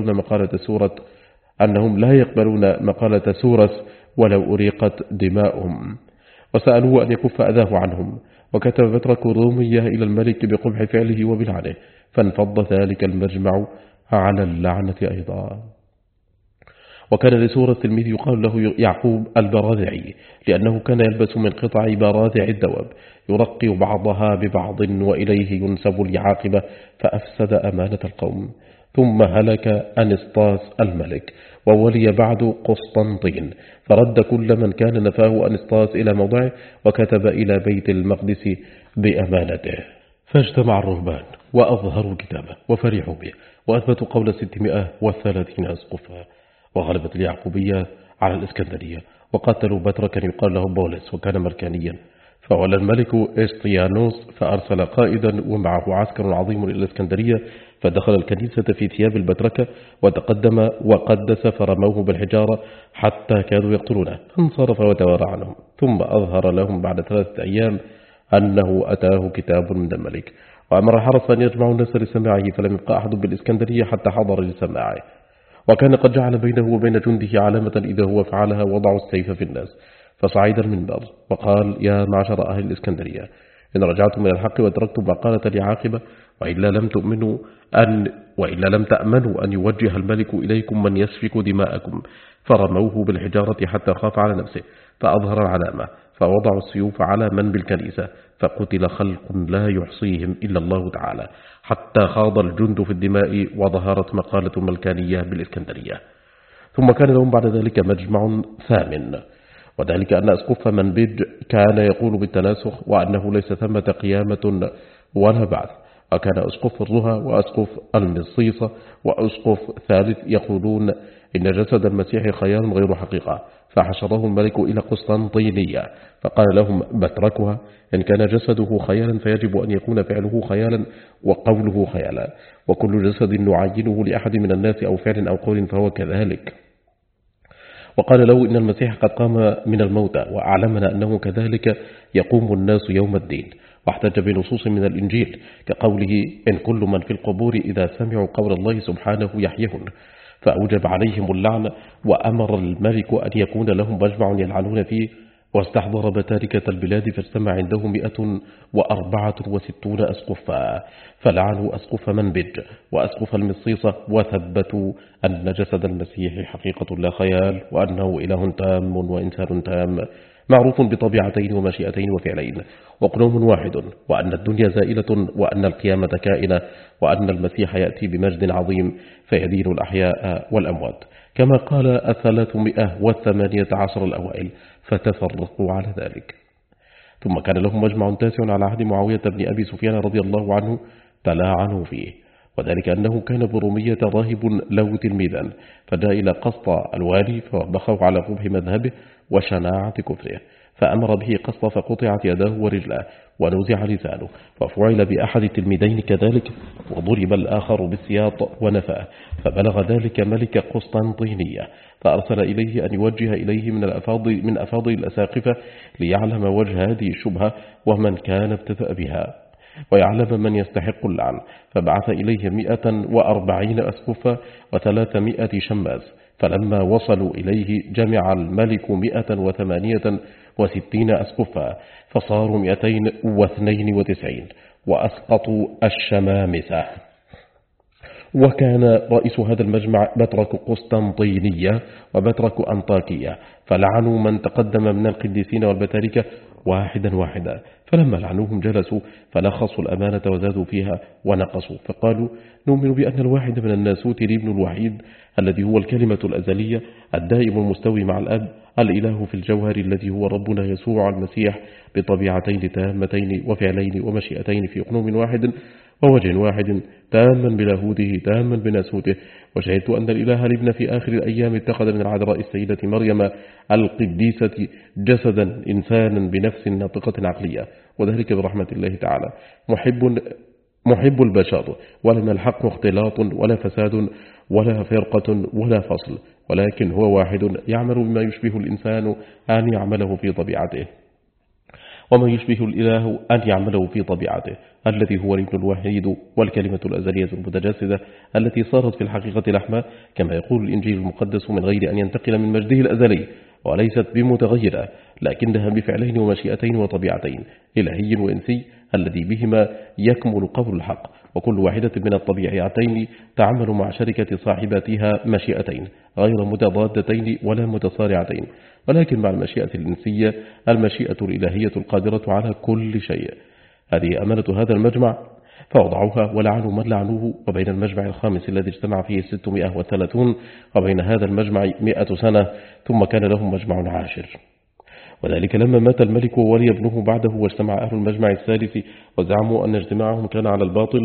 لا يقبلون مقالة سورس ولو أريقت دماؤهم، وسألوه أن يكف أذاه عنهم. وكتب بترك رومية إلى الملك بقبح فعله وبلعنه، فانفض ذلك المجمع على اللعنة أيضا. وكان لسورة تلميذ يقال له يعقوب البراذعي، لأنه كان يلبس من قطع براذع الدواب يرقي بعضها ببعض، وإليه ينسب العاقبة، فأفسد أمانة القوم. ثم هلك أنسطاس الملك، وولي بعد قسطنطين، فرد كل من كان نفاه أنسطاس إلى موضعه، وكتب إلى بيت المقدس بأمانته. فاجتمع الرهبان وأظهروا كتابه وفرحوا به، وأثبتوا قول 630 أسقفا، وغلبت اليعقوبية على الإسكندرية، وقتلوا بطركا يقال له بولس وكان مركانيا. فولى الملك إسطيانوس فأرسل قائدا ومعه عسكر عظيم إلى الإسكندرية، فدخل الكنيسة في ثياب البطركة وتقدم وقدس فرموه بالحجارة حتى كادوا يقتلونه، فانصرف وتوارى عنهم. ثم أظهر لهم بعد 3 أيام أنه أتاه كتاب من الملك، وأمر الحرس أن يجمعوا الناس لسماعه، فلم يبقى أحد بالإسكندرية حتى حضر لسماعه. وكان قد جعل بينه وبين جنده علامة إذا هو فعلها وضعوا السيف في الناس. فصعد المنبر وقال: يا معشر أهل الإسكندرية، إن رجعتم من الحق وتركتم ما قالت لي عاقبة، وإلا لم تأمنوا أن يوجه الملك إليكم من يسفك دماءكم. فرموه بالحجارة حتى خاف على نفسه، فأظهر العلامة، فوضعوا السيوف على من بالكنيسة، فقتل خلق لا يحصيهم إلا الله تعالى، حتى خاض الجند في الدماء وظهرت مقالة الملكانية بالإسكندرية. ثم كان لهم بعد ذلك مجمع ثامن، وذلك أن أسقف منبج كان يقول بالتناسخ، وأنه ليس ثمة قيامة ولا بعث. وكان أسقف الرها وأسقف المصيصة وأسقف ثالث يقولون إن جسد المسيح خيال غير حقيقة، فحشره الملك إلى قسطنطينية، فقال لهم بتركها: إن كان جسده خيالا فيجب أن يكون فعله خيالا وقوله خيالا، وكل جسد نعينه لأحد من الناس أو فعل أو قول فهو كذلك. وقال له إن المسيح قد قام من الموتى، وأعلمنا أنه كذلك يقوم الناس يوم الدين. واحتج بنصوص من الإنجيل كقوله: إن كل من في القبور إذا سمعوا قول الله سبحانه يحيون، فأوجب عليهم اللعنة، وأمر الملك أن يكون لهم مجمع يلعنون فيه. واستحضر بتاركة البلاد فاجتمع عنده 164 أسقفا، فلعنوا أسقف منبج وأسقف المصيصة، وثبتوا أن جسد المسيح حقيقة لا خيال، وأنه إله تام وإنسان تام معروف بطبيعتين ومشيئتين وفعلين، وقلوم واحد، وأن الدنيا زائلة، وأن القيامة كائنة، وأن المسيح يأتي بمجد عظيم فيدين الأحياء والأموات، كما قال 318 الأوائل، فتفرقوا على ذلك. ثم كان لهم مجمع تاسع على عهد معاوية بن أبي سفيان رضي الله عنه تلاعنوا فيه، وذلك أنه كان برومية راهب له تلميذا، فجاء إلى قسط الوالي فوبخه على قبح مذهبه وشناعة كفره، فأمر به قسط فقطعت يداه ورجلاه ونزع لسانه، وفعل بأحد التلميذين كذلك، وضرب الآخر بالسياط ونفاه، فبلغ ذلك ملك قسطنطينية، فأرسل إليه أن يوجه إليه من أفاضل الأساقفة ليعلم وجه هذه الشبهة ومن كان ابتدأ بها، ويعلم من يستحق اللعن. فبعث إليه 140 أسقفا و300 شماس، فلما وصلوا إليه جمع الملك 168 أسقفا، فصاروا 292، وأسقطوا الشمامسة. وكان رئيس هذا المجمع بطرك قسطنطينية وبطرك أنطاكية، فلعنوا من تقدم من القديسين والبتاركة واحدا واحدا، فلما لعنوهم جلسوا فلخصوا الأمانة وزادوا فيها ونقصوا، فقالوا: نؤمن بأن الواحد من الناسوت الابن الوحيد الذي هو الكلمة الأزلية الدائم المستوي مع الأب، الإله في الجوهر الذي هو ربنا يسوع المسيح، بطبيعتين تامتين وفعلين ومشيئتين في قنوم واحد ووجه واحد، تاما بلاهوته تاما بناسوته. وشهدت أن الإله الابن في آخر الأيام اتخذ من العذراء السيدة مريم القديسة جسدا إنسانا بنفس ناطقة عقلية، وذلك برحمة الله تعالى، محب البشر، ولم الحق اختلاط ولا فساد ولا فرقة ولا فصل، ولكن هو واحد يعمل بما يشبه الإنسان أن يعمله في طبيعته، وما يشبه الإله أن يعمله في طبيعته، الذي هو الابن الوحيد والكلمة الأزلية المتجسدة التي صارت في الحقيقة لحما، كما يقول الإنجيل المقدس، من غير أن ينتقل من مجده الأزلي، وليست بمتغيرة، لكنها بفعلين ومشيئتين وطبيعتين، إلهي وإنسي، الذي بهما يكمل قول الحق، وكل واحدة من الطبيعتين تعمل مع شركة صاحباتها مشيئتين غير متضادتين ولا متصارعتين، ولكن مع المشيئة الإنسية المشيئة الإلهية القادرة على كل شيء. هذه أمانة هذا المجمع، فوضعوها ولعنوا من لعنوه. وبين المجمع الخامس الذي اجتمع فيه 630 وبين هذا المجمع 100 سنة، ثم كان لهم مجمع عاشر، وذلك لما مات الملك وولي ابنه بعده، واجتمع أهل المجمع الثالث وزعموا أن اجتماعهم كان على الباطل،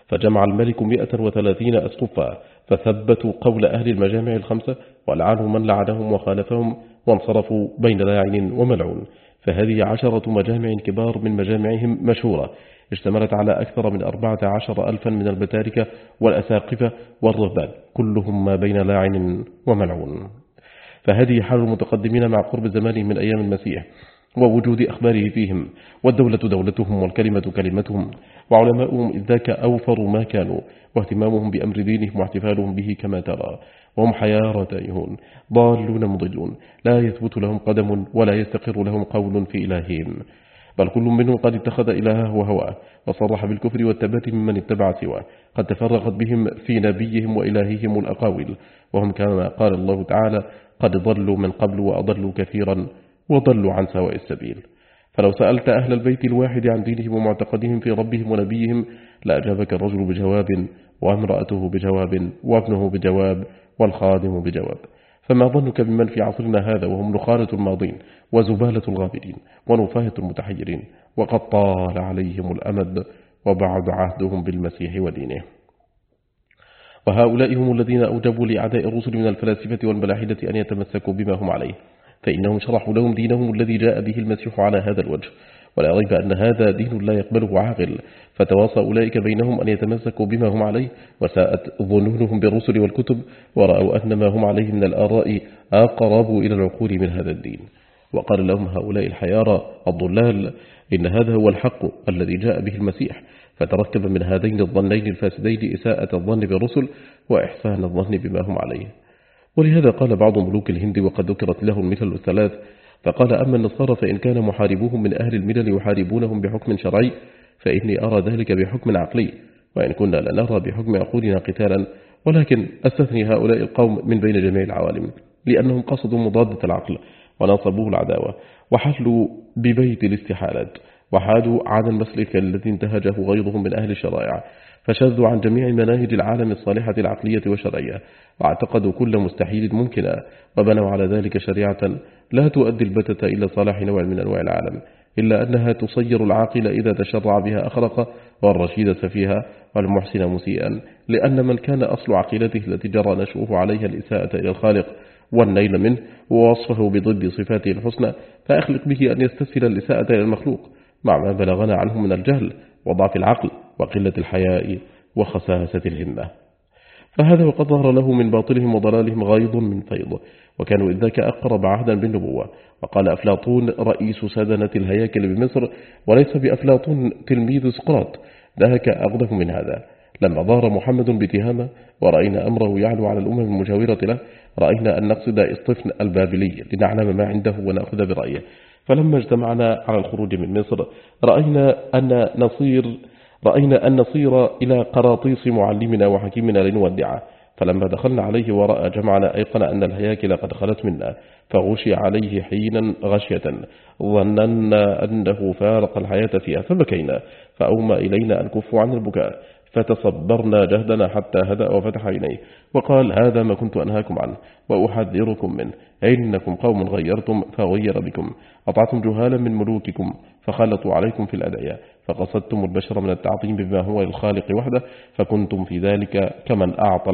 فجمع الملك 130 أسقفا، فثبتوا قول أهل المجامع الخمسة ولعنوا من لعنهم وخالفهم، وانصرفوا بين لاعن وملعون. فهذه 10 مجامع كبار من مجامعهم مشهورة، اشتملت على أكثر من 14,000 من البتاركة والأساقفة والرهبان، كلهم ما بين لاعن وملعون. فهذه حال المتقدمين مع قرب زمانهم من أيام المسيح ووجود أخباره فيهم، والدولة دولتهم والكلمة كلمتهم، وعلماؤهم إذ ذاك أوفر ما كانوا، واهتمامهم بأمر دينهم واحتفالهم به كما ترى. وهم حيارى تائهون ضالون مضلون، لا يثبت لهم قدم ولا يستقر لهم قول في إلههم، بل كل منهم قد اتخذ إلهه وهواه، وصرح بالكفر والتبات ممن اتبع سواه. قد تفرقت بهم في نبيهم وإلههم الأقاويل، وهم كما قال الله تعالى: قد ضلوا من قبل وأضلوا كثيرا وضلوا عن سواء السبيل. فلو سألت أهل البيت الواحد عن دينهم ومعتقدهم في ربهم ونبيهم لأجابك الرجل بجواب، وامرأته بجواب، وابنه بجواب، والخادم بجواب. فما ظنك بمن في عصرنا هذا وهم نخالة الماضين وزبالة الغابرين ونفاهة المتحيرين، وقد طال عليهم الأمد وبعد عهدهم بالمسيح ودينه. وهؤلاء هم الذين أوجبوا لأعداء الرسل من الفلاسفة والملاحدة أن يتمسكوا بما هم عليه، فإنهم شرحوا لهم دينهم الذي جاء به المسيح على هذا الوجه، ولا ريب أن هذا دين لا يقبله عاقل. فتواصى أولئك بينهم أن يتمسكوا بما هم عليه، وساءت ظنونهم بالرسل والكتب، ورأوا أن ما هم عليه من الآراء أقرب إلى العقول من هذا الدين. وقال لهم هؤلاء الحيارى الضلال: إن هذا هو الحق الذي جاء به المسيح. فتركب من هذين الظنين الفاسدين إساءة الظن بالرسل وإحسان الظن بما هم عليه. ولهذا قال بعض ملوك الهند وقد ذكرت له المثل الثلاث، فقال: أما النصارى فإن كان محاربوهم من أهل الملل يحاربونهم بحكم شرعي فإني أرى ذلك بحكم عقلي، وإن كنا لنرى بحكم عقولنا قتالا، ولكن أستثني هؤلاء القوم من بين جميع العوالم، لأنهم قصدوا مضادة العقل ونصبوه العداوة، وحلوا ببيت الاستحالات، وحادوا عن المسلك الذي انتهجه غيرهم من أهل الشرائع، فشذوا عن جميع مناهج العالم الصالحة العقلية والشرعية، واعتقدوا كل مستحيل ممكنا، وبنوا على ذلك شريعة لا تؤدي البتة إلى صلاح نوع من أنواع العالم، إلا أنها تصير العاقل إذا تشرع بها أخرق، والرشيد سفيها، والمحسن مسيئا، لأن من كان أصل عقيلته التي جرى نشؤه عليها الإساءة إلى الخالق والنيل منه ووصفه بضد صفاته الحسنى، فأخلق به أن يستسهل الإساءة إلى المخلوق، مع ما بلغنا عنه من الجهل وضعف العقل وقلة الحياء وخساسة الهمة. فهذا وقد ظهر له من باطلهم وضلالهم غيض من فيض، وكانوا إذ ذاك أقرب عهدا بالنبوة. وقال أفلاطون رئيس سدنة الهياكل بمصر، وليس بأفلاطون تلميذ سقراط، ذاك أغضب من هذا. لما ظهر محمد بتهامة ورأينا أمره يعلو على الأمم المجاورة له، رأينا أن نقصد إسطفن البابلي لنعلم ما عنده ونأخذ برأيه. فلما اجتمعنا على الخروج من مصر رأينا أن نصير إلى قراطيس معلمنا وحكيمنا لنودعه. فلما دخلنا عليه ورأى جمعنا أيقن أن الهياكل قد خلت منا، فغشي عليه حينا غشية، ظننا أنه فارق الحياة فيها، فبكينا، فأومى إلينا أن كفوا عن البكاء، فتصبرنا جهدنا حتى هدأ وفتح عينيه، وقال: هذا ما كنت أنهاكم عنه وأحذركم منه، إنكم قوم غيرتم فغير بكم، أطعتم جهالا من ملوككم فخلطوا عليكم في الأدعية، فقصدتم البشر من التعظيم بما هو للخالق وحده، فكنتم في ذلك كمن أعطى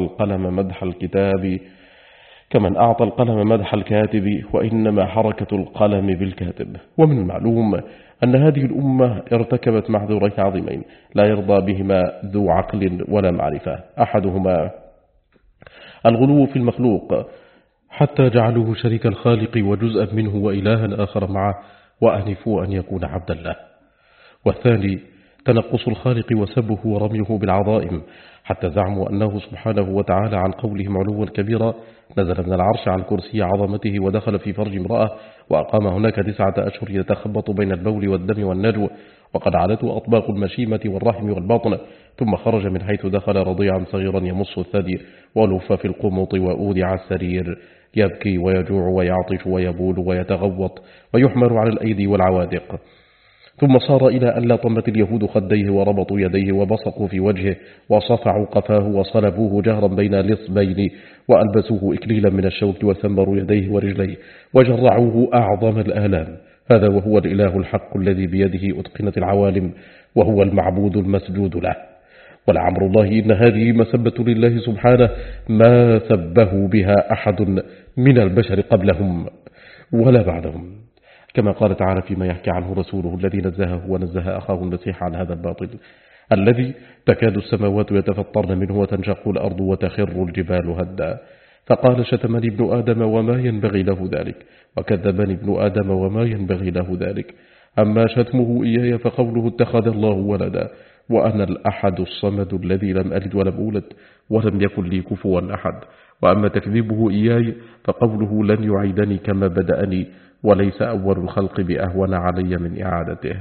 القلم مدح الكاتب، وإنما حركة القلم بالكاتب. ومن المعلوم أن هذه الأمة ارتكبت معذورين عظيمين لا يرضى بهما ذو عقل ولا معرفة: أحدهما الغلو في المخلوق حتى جعلوه شريك الخالق وجزءا منه وإلها آخر معه، وأنفوا أن يكون عبدا له. والثاني تنقص الخالق وسبه ورميه بالعظائم، حتى زعموا أنه سبحانه وتعالى عن قولهم علوا كبيرا نزل من العرش عن كرسي عظمته ودخل في فرج امرأة، وأقام هناك 9 أشهر يتخبط بين البول والدم والنجو، وقد عادته أطباق المشيمة والرحم والبطن، ثم خرج من حيث دخل رضيعا صغيرا يمص الثدي، ولف في القمط وأودع السرير، يبكي ويجوع ويعطش ويبول ويتغوط ويحمل على الأيدي والعوادق. ثم صار إلى أن لا طمت اليهود خديه وربطوا يديه وبصقوا في وجهه وصفعوا قفاه وصلبوه جهرا بين لصبين، وألبسوه إكليلا من الشوك وثمروا يديه ورجليه وجرعوه أعظم الآلام. هذا وهو الإله الحق الذي بيده أتقنت العوالم، وهو المعبود المسجود له. ولعمر الله إن هذه مسبة لله سبحانه ما سبه بها أحد من البشر قبلهم ولا بعدهم، كما قال تعالى فيما يحكي عنه رسوله الذي نزهه ونزه أخاه المسيح عن هذا الباطل الذي تكاد السماوات يتفطرن منه وتنشق الأرض وتخر الجبال هدا، فقال شتمني ابن آدم وما ينبغي له ذلك، وكذبني ابن آدم وما ينبغي له ذلك. أما شتمه إياي فقوله اتخذ الله ولدا وأنا الأحد الصمد الذي لم ألد ولم أولد ولم يكن لي كفوا أحد. وأما تكذيبه إياي فقوله لن يعيدني كما بدأني وليس أول الخلق بأهون علي من إعادته.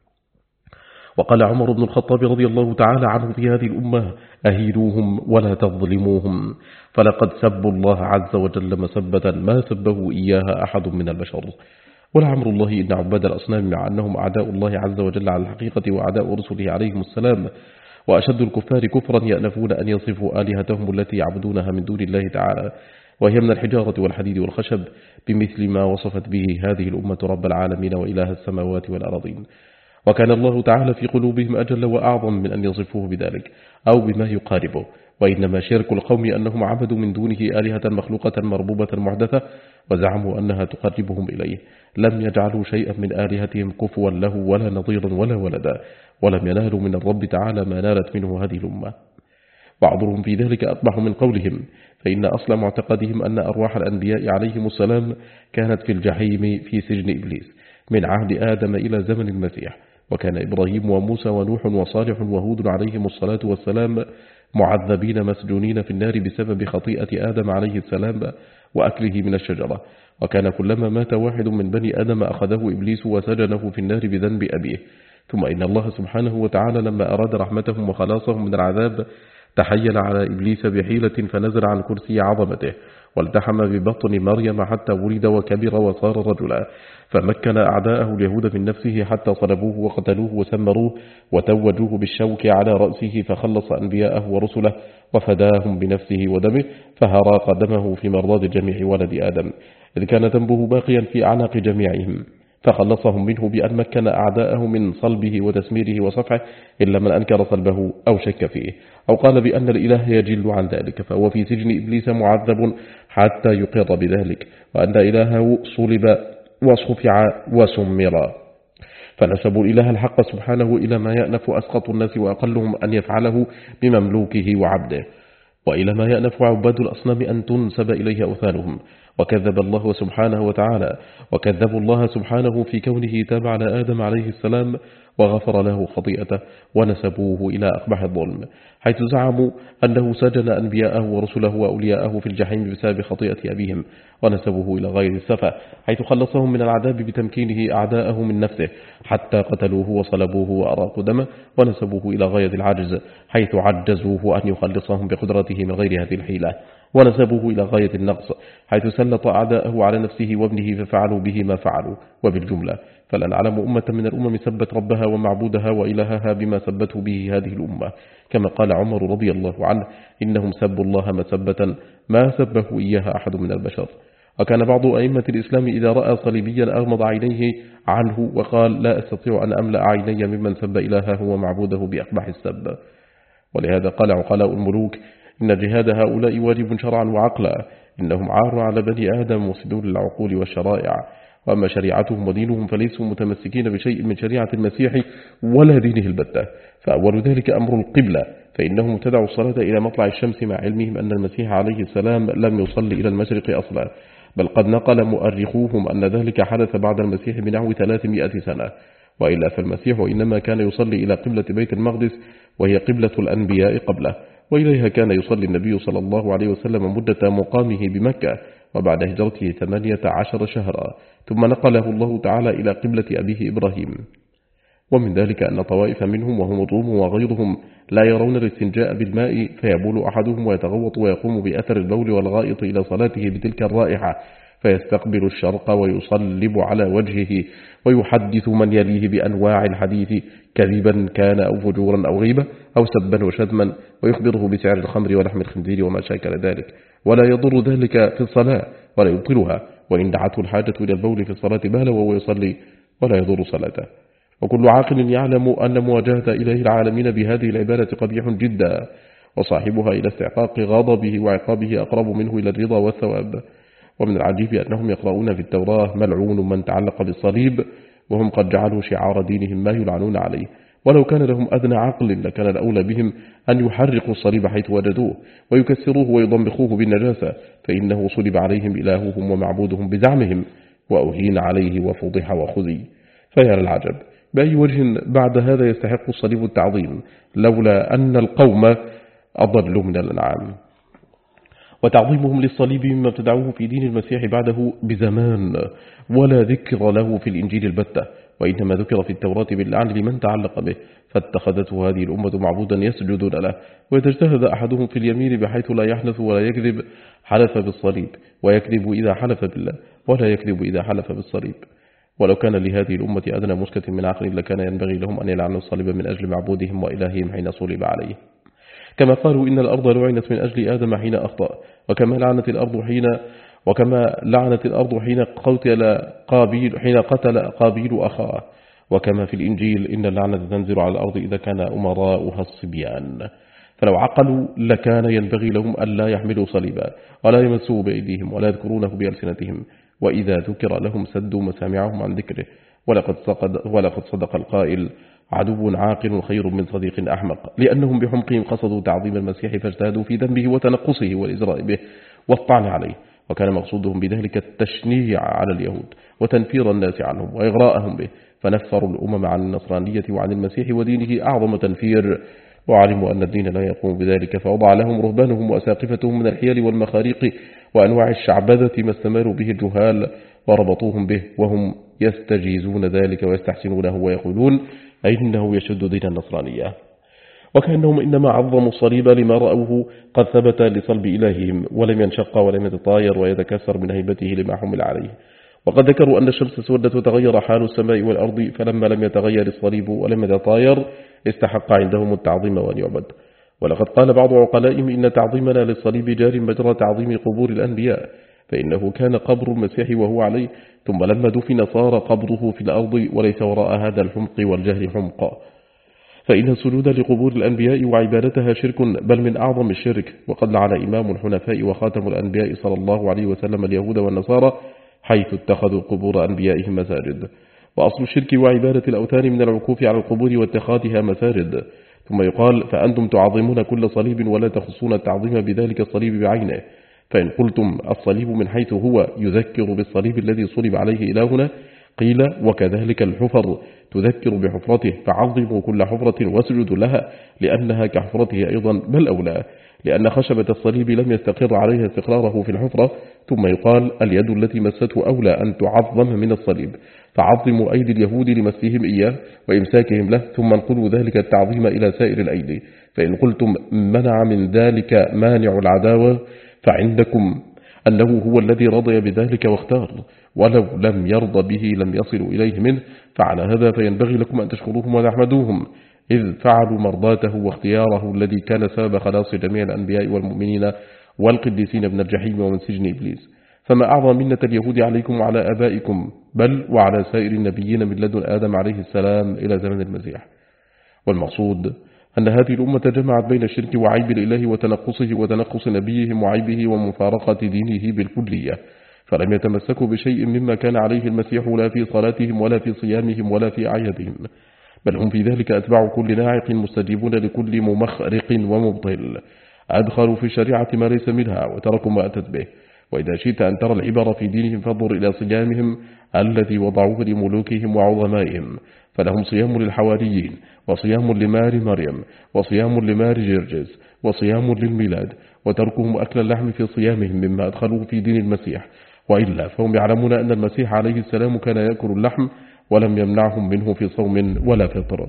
وقال عمر بن الخطاب رضي الله تعالى عنه في هذه الأمة أهينوهم ولا تظلموهم، فلقد سبوا الله عز وجل مسبة ما سبه إياها أحد من البشر. ولعمر الله إن عباد الأصنام مع أنهم أعداء الله عز وجل على الحقيقة وأعداء رسله عليهم السلام، وأشد الكفار كفرا يأنفون أن يصفوا آلهتهم التي يعبدونها من دون الله تعالى، وهي من الحجارة والحديد والخشب، بمثل ما وصفت به هذه الأمة رب العالمين وإله السماوات والأرضين. وكان الله تعالى في قلوبهم أجل وأعظم من أن يصفوه بذلك أو بما يقاربه، وإنما شرك القوم أنهم عبدوا من دونه آلهة مخلوقة مربوبة محدثة وزعموا أنها تقربهم إليه، لم يجعلوا شيئا من آلهتهم كفوا له ولا نظيرا ولا ولدا، ولم ينالوا من الرب تعالى ما نالت منه هذه الأمة. بعضهم في ذلك أقبح من قولهم، فإن أصل معتقدهم أن أرواح الأنبياء عليهم السلام كانت في الجحيم في سجن إبليس من عهد آدم إلى زمن المسيح، وكان إبراهيم وموسى ونوح وصالح وهود عليهم الصلاة والسلام معذبين مسجونين في النار بسبب خطيئة آدم عليه السلام وأكله من الشجرة، وكان كلما مات واحد من بني آدم أخذه إبليس وسجنه في النار بذنب أبيه. ثم إن الله سبحانه وتعالى لما أراد رحمتهم وخلاصهم من العذاب تحيل على إبليس بحيلة فنزل عن كرسي عظمته والتحم ببطن مريم حتى ولد وكبر وصار رجلا، فمكن أعداءه اليهود من نفسه حتى صلبوه وقتلوه وسمروه وتوجوه بالشوك على رأسه، فخلص أنبياءه ورسله وفداهم بنفسه ودمه، فهراق دمه في مرضاد جميع ولد آدم، إذ كان ذنبه باقيا في أعناق جميعهم، فخلصهم منه بأن مكن أعداءه من صلبه وتسميره وصفعه إلا من أنكر صلبه أو شك فيه أو قال بأن الإله يجل عن ذلك، فهو في سجن إبليس معذب حتى يقر بذلك، وأن إلهه صلب وصفع وسمر. فنسبوا الإله الحق سبحانه إلى ما يأنف أسقط الناس وأقلهم أن يفعله بمملوكه وعبده، وإلى ما يأنف عباد الأصنام أن تنسب إليه أوثانهم، وكذب الله سبحانه وتعالى وكذبوا الله سبحانه في كونه تاب على آدم عليه السلام وغفر له خطيئته، ونسبوه إلى أقبح الظلم، حيث زعموا أنه سجن أنبياءه ورسله وأولياءه في الجحيم بسبب خطيئة أبيهم، ونسبوه إلى غير السفة، حيث خلصهم من العذاب بتمكينه أعداءه من نفسه حتى قتلوه وصلبوه وأراقوا دمه، ونسبوه إلى غاية العجز، حيث عجزوه أن يخلصهم بقدرته من غير هذه الحيلة، ونسبوه إلى غاية النقص، حيث سلط أعداءه على نفسه وابنه ففعلوا به ما فعلوا. وبالجملة فلا نعلم أمة من الأمم سبت ربها ومعبودها وإلهها بما سبته به هذه الأمة، كما قال عمر رضي الله عنه إنهم سبوا الله مسبة ما سبه إياها أحد من البشر. وكان بعض أئمة الإسلام إذا رأى صليبيا أغمض عينيه عنه وقال لا أستطيع أن أملأ عيني ممن سب إلهه ومعبوده بأقبح السب. ولهذا قال عقلاء الملوك إن جهاد هؤلاء واجب شرعا وعقلا، إنهم عار على بني آدم وصدور العقول والشرائع، وأما شريعتهم ودينهم فليسوا متمسكين بشيء من شريعة المسيح ولا دينه البتة. فأول ذلك أمر القبلة، فإنهم ابتدعوا الصلاة إلى مطلع الشمس مع علمهم أن المسيح عليه السلام لم يصلي إلى المشرق أصلا، بل قد نقل مؤرخوهم أن ذلك حدث بعد المسيح بنحو 300 سنة، وإلا فالمسيح إنما كان يصلي إلى قبلة بيت المقدس وهي قبلة الأنبياء قبله، وإليها كان يصلي النبي صلى الله عليه وسلم مدة مقامه بمكة وبعد هجرته 18 شهرا، ثم نقله الله تعالى إلى قبلة أبيه إبراهيم. ومن ذلك أن طوائف منهم وهم الروم وغيرهم لا يرون الاستنجاء بالماء، فيبول أحدهم ويتغوط ويقوم بأثر البول والغائط إلى صلاته بتلك الرائحة، فيستقبل الشرق ويصلب على وجهه ويحدث من يليه بأنواع الحديث كذبا كان أو فجورا أو غيبة أو سبا وشتما، ويخبره بسعر الخمر ولحم الخنزير وما شاكل ذلك، ولا يضر ذلك في الصلاة ولا يبطلها، وإن دعته الحاجة إلى البول في الصلاة بال وهو يصلي ولا يضر صلاته. وكل عاقل يعلم أن مواجهة إله العالمين بهذه العبادة قبيح جدا، وصاحبها إلى استحقاق غضبه وعقابه أقرب منه إلى الرضا والثواب. ومن العجيب أنهم يقرؤون في التوراة ملعون من تعلق بالصليب، وهم قد جعلوا شعار دينهم ما يلعنون عليه. ولو كان لهم أدنى عقل لكان الأولى بهم أن يحرقوا الصليب حيث وجدوه ويكسروه ويضمخوه بالنجاسة، فإنه صلب عليهم إلههم ومعبودهم بزعمهم، وأهين عليه وفضح وخزي. فيا للعجب، بأي وجه بعد هذا يستحق الصليب التعظيم لولا أن القوم أضلوا من الأنعام؟ وتعظيمهم للصليب مما ابتدعوه في دين المسيح بعده بزمان، ولا ذكر له في الإنجيل البتة، وإنما ذكر في التوراة باللعن لمن تعلق به، فاتخذته هذه الأمة معبودا يسجدون له. ويتجتهد أحدهم في اليمين بحيث لا يحنث ولا يكذب، حلف بالصليب، ويكذب إذا حلف بالله، ولا يكذب إذا حلف بالصليب. ولو كان لهذه الأمة أدنى مسكة من عقل لكان ينبغي لهم أن يلعنوا الصليب من أجل معبودهم وإلههم حين صلب عليه، كما قالوا إن الأرض لعنت من أجل آدم حين أخطأ، وكما لعنت الأرض حين قتل قابيل أخاه، وكما في الإنجيل إن اللعنة تنزل على الأرض إذا كان أمراؤها الصبيان. فلو عقلوا لكان ينبغي لهم أن لا يحملوا صليبا ولا يمسوه بأيديهم ولا يذكرونه بألسنتهم، وإذا ذكر لهم سدوا مسامعهم عن ذكره. ولقد صدق القائل: عدو عاقل خير من صديق أحمق، لأنهم بحمقهم قصدوا تعظيم المسيح فاجتهدوا في ذنبه وتنقصه والإزراء به والطعن عليه، وكان مقصودهم بذلك التشنيع على اليهود وتنفير الناس عنهم وإغراءهم به، فنفروا الأمم عن النصرانية وعن المسيح ودينه أعظم تنفير، وعلموا أن الدين لا يقوم بذلك، فوضع لهم رهبانهم وأساقفتهم من الحيل والمخاريق وأنواع الشعبذة ما استمروا به الجهال، وربطوهم به وهم يستجيزون ذلك ويستحسنونه ويقولون إنه يشد دين النصرانية، وكأنهم إنما عظموا الصليب لما رأوه قد ثبت لصلب إلههم، ولم ينشق ولم يتطاير ويتكسر من هيبته لما حمل عليه. وقد ذكروا أن الشمس سودت وتغير حال السماء والأرض، فلما لم يتغير الصليب ولم يتطاير استحق عندهم التعظيم وأن يعبد. ولقد قال بعض عقلائهم إن تعظيمنا للصليب جار مجرى تعظيم قبور الأنبياء، فإنه كان قبر المسيح وهو عليه، ثم لما دفن صار قبره في الأرض، وليس وراء هذا الحمق والجهل حمق، فإن السجود لقبور الأنبياء وعبادتها شرك، بل من أعظم الشرك. وقد لعن إمام الحنفاء وخاتم الأنبياء صلى الله عليه وسلم اليهود والنصارى حيث اتخذوا قبور أنبيائهم مساجد. وأصل الشرك وعبادة الأوثان من العكوف على القبور واتخاذها مساجد. ثم يقال: فأنتم تعظمون كل صليب ولا تخصون التعظيم بذلك الصليب بعينه. فإن قلتم الصليب من حيث هو يذكر بالصليب الذي صلب عليه إلهنا، قيل: وكذلك الحفر تذكر بحفرته، فعظموا كل حفرة واسجدوا لها لأنها كحفرته أيضا، بل أولى، لأن خشبة الصليب لم يستقر عليها استقراره في الحفرة. ثم يقال: اليد التي مسته أولى أن تعظم من الصليب، فعظموا أيدي اليهود لمسهم إياه وإمساكهم له، ثم انقلوا ذلك التعظيم إلى سائر الأيدي. فإن قلتم منع من ذلك مانع العداوة، فعندكم أنه هو الذي رضي بذلك واختار، ولو لم يرضى به لم يصلوا إليه منه. فعلى هذا فينبغي لكم أن تشكروهم وتحمدوهم، إذ فعلوا مرضاته واختياره الذي كان سبب خلاص جميع الأنبياء والمؤمنين والقديسين من الجحيم ومن سجن إبليس. فما أعظم منة اليهود عليكم وعلى آبائكم، بل وعلى سائر النبيين من لدن آدم عليه السلام إلى زمن المسيح. والمقصود أن هذه الأمة جمعت بين الشرك وعيب الإله وتنقصه وتنقص نبيهم وعيبه ومفارقة دينه بالكلية، فلم يتمسكوا بشيء مما كان عليه المسيح، لا في صلاتهم ولا في صيامهم ولا في أعيادهم، بل هم في ذلك أتباع كل ناعق مستجيبون لكل ممخرق ومبطل، أدخلوا في الشريعة ما ليس منها وتركوا ما أتت به. وإذا شئت أن ترى العبر في دينهم فانظر إلى صيامهم الذي وضعوه لملوكهم وعظمائهم، فلهم صيام للحواريين، وصيام لمار مريم، وصيام لمار جرجس، وصيام للميلاد، وتركهم أكل اللحم في صيامهم مما أدخلوه في دين المسيح. وإلا فهم يعلمون أن المسيح عليه السلام كان يأكل اللحم ولم يمنعهم منه في صوم ولا فطر.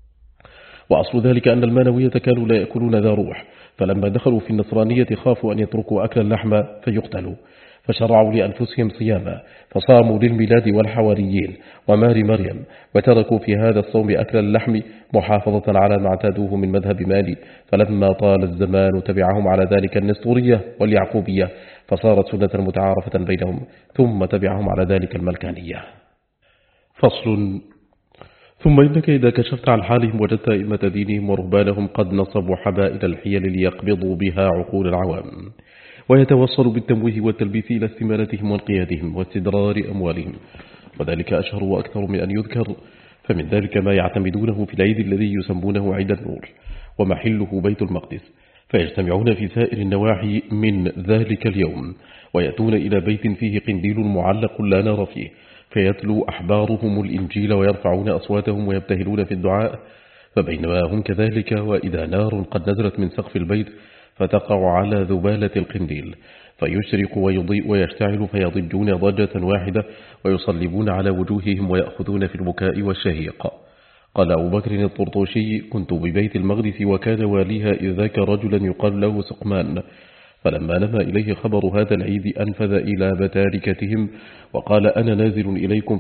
وأصل ذلك أن المانوية كانوا لا يأكلون ذا روح، فلما دخلوا في النصرانية خافوا أن يتركوا أكل اللحم فيقتلوا، فشرعوا لأنفسهم صياما، فصاموا للميلاد والحواريين ومار مريم، وتركوا في هذا الصوم أكل اللحم محافظة على ما اعتادوه من مذهب مالي. فلما طال الزمان تبعهم على ذلك النسطورية واليعقوبية، فصارت سنة متعارفة بينهم، ثم تبعهم على ذلك الملكانية. فصل: ثم إنك إذا كشفت عن حالهم وجدت أئمة دينهم ورهبانهم قد نصبوا حبائل الحيل ليقبضوا بها عقول العوام، ويتوصلوا بالتمويه والتلبيس إلى استمالتهم وانقيادهم واستدرار أموالهم، وذلك أشهر وأكثر من أن يذكر. فمن ذلك ما يعتمدونه في العيد الذي يسمونه عيد النور ومحله بيت المقدس، فيجتمعون في سائر النواحي من ذلك اليوم، ويأتون إلى بيت فيه قنديل معلق لا نار فيه، فيتلو أحبارهم الإنجيل ويرفعون أصواتهم ويبتهلون في الدعاء. فبينما هم كذلك، وإذا نار قد نزلت من سقف البيت فتقع على ذبالة القنديل فيشرق ويضيء ويشتعل، فيضجون ضجة واحدة ويصلبون على وجوههم ويأخذون في البكاء والشهيق. قال أبو بكر الطرطوشي: كنت ببيت المقدس وكان واليها إذ ذاك رجلا يقال له سقمان، فلما نما إليه خبر هذا العيد أنفذ إلى بتاركتهم وقال: أنا نازل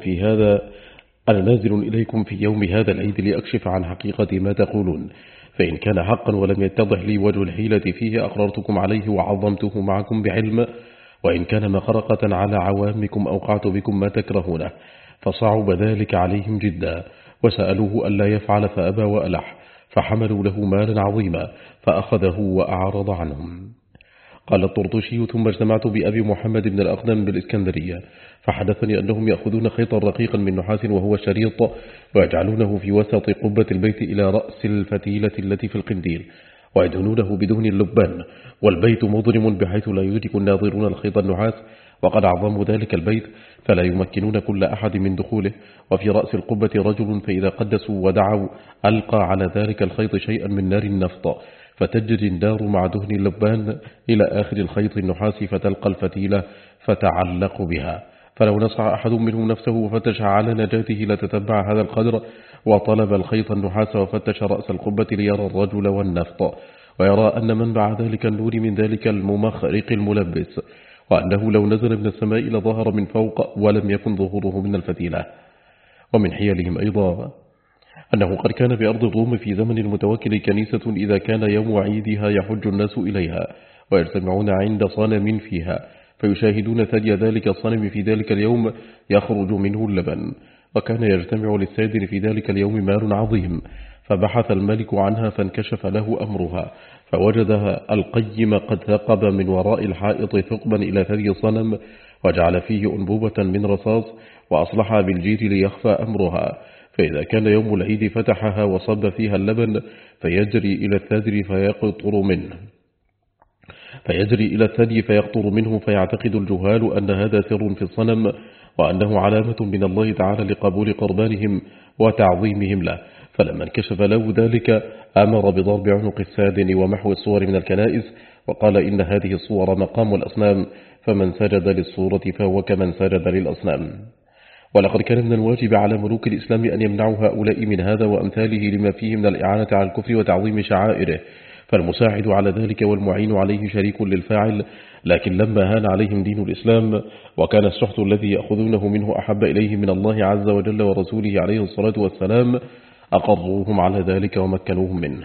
إليكم في يوم هذا العيد لأكشف عن حقيقة ما تقولون، فإن كان حقا ولم يتضح لي وجه الحيلة فيه أقررتكم عليه وعظمته معكم بعلم، وإن كان مخرقة على عوامكم أوقعت بكم ما تكرهونه. فصعب ذلك عليهم جدا، وسألوه ألا يفعل فأبى وألح، فحملوا له مالا عظيما فأخذه وأعرض عنهم. قال الطرطوشي: ثم اجتمعت بأبي محمد بن الأقدم بالإسكندرية، فحدثني أنهم يأخذون خيطا رقيقا من نحاس وهو شريط، ويجعلونه في وسط قبة البيت إلى رأس الفتيلة التي في القنديل، ويدهنونه بدهن اللبان، والبيت مظلم بحيث لا يدرك الناظرون الخيط النحاس، وقد عظموا ذلك البيت فلا يمكنون كل أحد من دخوله. وفي رأس القبة رجل، فإذا قدسوا ودعوا ألقى على ذلك الخيط شيئا من نار النفط، فتجري النار مع دهن اللبان إلى آخر الخيط النحاس، فتلقى الفتيلة فتعلق بها. فلو نصع أحد منهم نفسه وفتش على نجاته لتتبع هذا القدر، وطلب الخيط النحاس وفتش رأس القبة ليرى الرجل والنفط، ويرى أن منبع ذلك النور من ذلك الممخرق الملبس، وأنه لو نزل من السماء لظهر من فوق ولم يكن ظهوره من الفتيلة. ومن حيلهم أيضا أنه قد كان بأرض الروم في زمن المتوكل كنيسة إذا كان يوم عيدها يحج الناس إليها ويجتمعون عند صنم فيها، فيشاهدون ثدي ذلك الصنم في ذلك اليوم يخرج منه اللبن، وكان يجتمع للسادن في ذلك اليوم مال عظيم، فبحث الملك عنها فانكشف له أمرها، فوجدها القيم قد ثقب من وراء الحائط ثقبا إلى ثدي الصنم، وجعل فيه أنبوبة من رصاص وأصلحها بالجير ليخفى أمرها، فإذا كان يوم العيد فتحها وصب فيها اللبن فيجري إلى الثدي فيقطر منه، فيعتقد الجهال أن هذا سر في الصنم، وأنه علامة من الله تعالى لقبول قربانهم وتعظيمهم له. فلما انكشف له ذلك أمر بضرب عنق السادن ومحو الصور من الكنائس، وقال: إن هذه الصور مقام الأصنام، فمن سجد للصورة فهو كمن سجد للأصنام. ولقد كان من الواجب على ملوك الإسلام أن يمنعوا هؤلاء من هذا وأمثاله لما فيه من الإعانة على الكفر وتعظيم شعائره، فالمساعد على ذلك والمعين عليه شريك للفاعل. لكن لما هان عليهم دين الإسلام وكان السحت الذي يأخذونه منه أحب إليهم من الله عز وجل ورسوله عليه الصلاة والسلام أقروهم على ذلك ومكنوهم منه.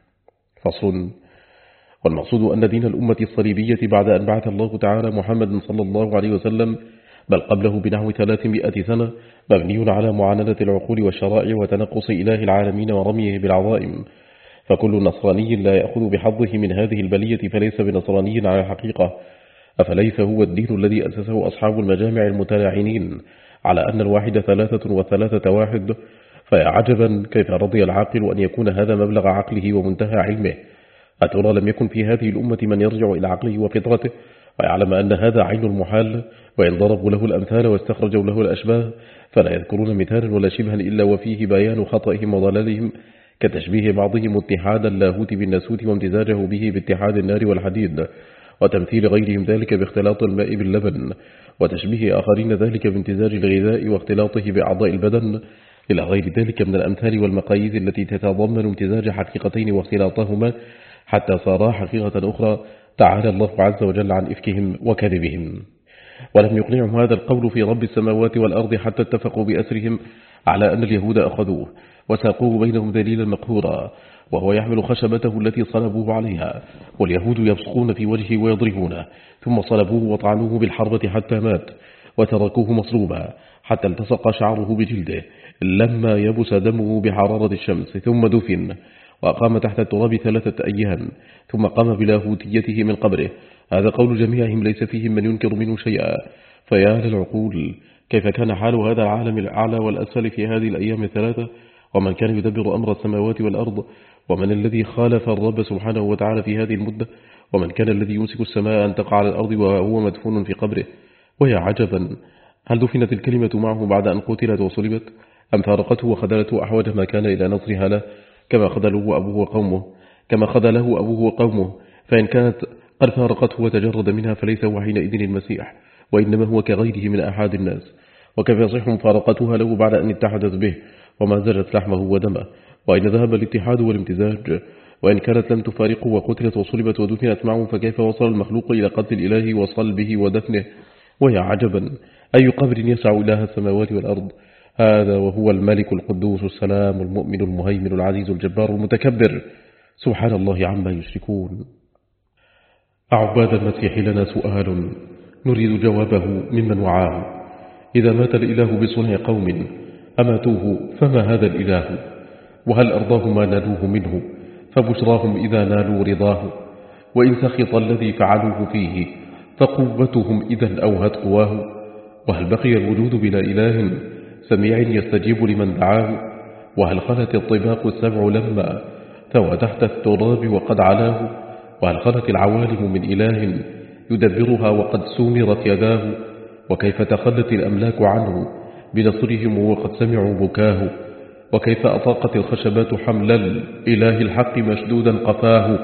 فصل. والمقصود أن دين الأمة الصليبية بعد أن بعث الله تعالى محمد صلى الله عليه وسلم بل قبله بنحو 300 سنة مبني على معاندة العقول والشرائع وتنقص إله العالمين ورميه بالعظائم، فكل نصراني لا يأخذ بحظه من هذه البلية فليس بنصراني على الحقيقة. أفليس هو الدين الذي أسسه أصحاب المجامع المتلاعنين على أن الواحد 3 والثلاثة 1؟ فيا عجبا كيف رضي العاقل أن يكون هذا مبلغ عقله ومنتهى علمه. أترى لم يكن في هذه الأمة من يرجع إلى عقله وفطرته ويعلم أن هذا عين المحال، وإن ضربوا له الأمثال واستخرجوا له الأشباه فلا يذكرون مثالا ولا شبها إلا وفيه بيان خطئهم وضلالهم، كتشبيه بعضهم اتحاد اللاهوت بالناسوت وامتزاجه به باتحاد النار والحديد، وتمثيل غيرهم ذلك باختلاط الماء باللبن، وتشبيه آخرين ذلك بامتزاج الغذاء واختلاطه بأعضاء البدن، إلى غير ذلك من الأمثال والمقاييس التي تتضمن امتزاج حقيقتين واختلاطهما حتى صارا حقيقة أخرى، تعالى الله عز وجل عن إفكهم وكذبهم. ولم يقنعهم هذا القول في رب السماوات والأرض حتى اتفقوا بأسرهم على أن اليهود أخذوه وساقوه بينهم ذليلا مقهورا، وهو يحمل خشبته التي صلبوه عليها، واليهود يبصقون في وجهه ويضربونه، ثم صلبوه وطعنوه بالحربة حتى مات، وتركوه مصلوبا حتى التصق شعره بجلده، لما يبس دمه بحرارة الشمس ثم دفن وأقام تحت التراب 3 أيام ثم قام بلاهوتيته من قبره. هذا قول جميعهم ليس فيهم من ينكر منه شيئا. فيا للعقول، كيف كان حال هذا العالم الأعلى والأسفل في هذه الأيام 3؟ ومن كان يدبر أمر السماوات والأرض؟ ومن الذي خالف الرب سبحانه وتعالى في هذه المدة؟ ومن كان الذي يمسك السماء أن تقع على الأرض وهو مدفون في قبره؟ ويا عجبا، هل دفنت الكلمة معه بعد أن قتلت وصلبت؟ أم فارقته وخذلته أحوج ما كان إلى نصرها له كما خذله أبوه وقومه؟ فإن كانت قد فارقته وتجرد منها فليس هو حينئذ المسيح، وإنما هو كغيره من أحد الناس. وكيف يصح مفارقتها له بعد أن اتحدت به وما زالت لحمه ودمه؟ وإن ذهب الاتحاد والامتزاج؟ وإن كانت لم تفارقه وقتلت وصلبت ودفنت معه فكيف وصل المخلوق إلى قتل الإله وصلبه ودفنه؟ ويا عجبا، أي قبر يسع إله السماوات والأرض؟ هذا وهو الملك القدوس السلام المؤمن المهيمن العزيز الجبار المتكبر، سبحان الله عما يشركون. أعباد المسيح لنا سؤال نريد جوابه ممن وعاه. إذا مات الإله بصنع قوم أماتوه فما هذا الإله؟ وهل أرضاه ما نالوه منه؟ فبشراهم إذا نالوا رضاه. وإن سخط الذي فعلوه فيه فقوتهم إذا أوهت قواه. وهل بقي الوجود بلا إله سميع يستجيب لمن دعاه؟ وهل خلت الطباق السبع لما ثوى تحت التراب وقد علاه؟ وهل خلت العوالم من إله يدبرها وقد سومرت يداه؟ وكيف تخلت الأملاك عنه بنصرهم وقد سمعوا بكاه؟ وكيف أطاقت الخشبات حمل الإله الحق مشدودا قفاه؟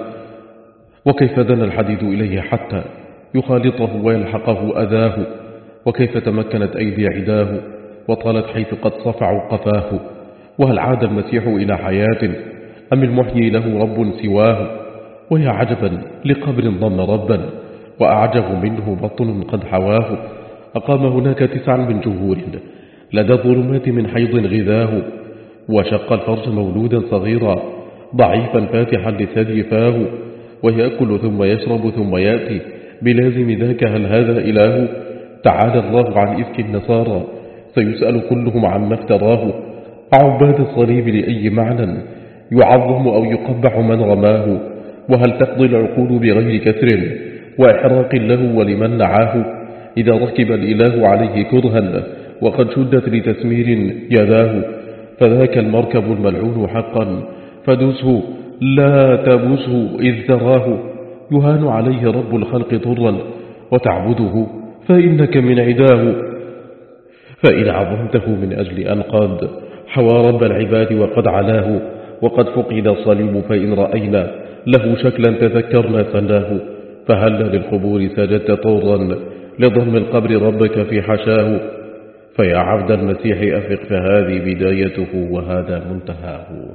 وكيف دنا الحديد إليه حتى يخالطه ويلحقه أذاه؟ وكيف تمكنت أيدي عداه وطالت حيث قد صفعوا قفاه؟ وهل عاد المسيح إلى حياة أم المحيي له رب سواه؟ ويا عجبا لقبر ضم ربا وأعجب منه بطن قد حواه. أقام هناك 9 من جهور لدى الظلمات من حيض غذاه، وشق الفرج مولودا صغيرا ضعيفا فاتحا لثدي فاه، ويأكل ثم يشرب ثم يأتي بلازم ذاك هل هذا إله؟ تعالى الله عن إفك النصارى سيسأل كلهم عما افتراه. عباد الصليب لأي معنى يعظم أو يقبح من رماه؟ وهل تقضي العقول بغير كسر وإحراق له ولمن نعاه؟ إذا ركب الإله عليه كرها وقد شدت لتسمير يداه فذاك المركب الملعون حقا فدسه لا تبسه إذ تراه. يهان عليه رب الخلق طرا وتعبده فإنك من عداه. فإن عظمته من أجل أن قد حوى رب العباد وقد علاه وقد فقد الصليب فإن رأينا له شكلا تذكرنا سناه. فهل للقبور سجدت طورا لضم القبر ربك في حشاه؟ فيا عبد المسيح أفق فهذه بدايته وهذا منتهاه.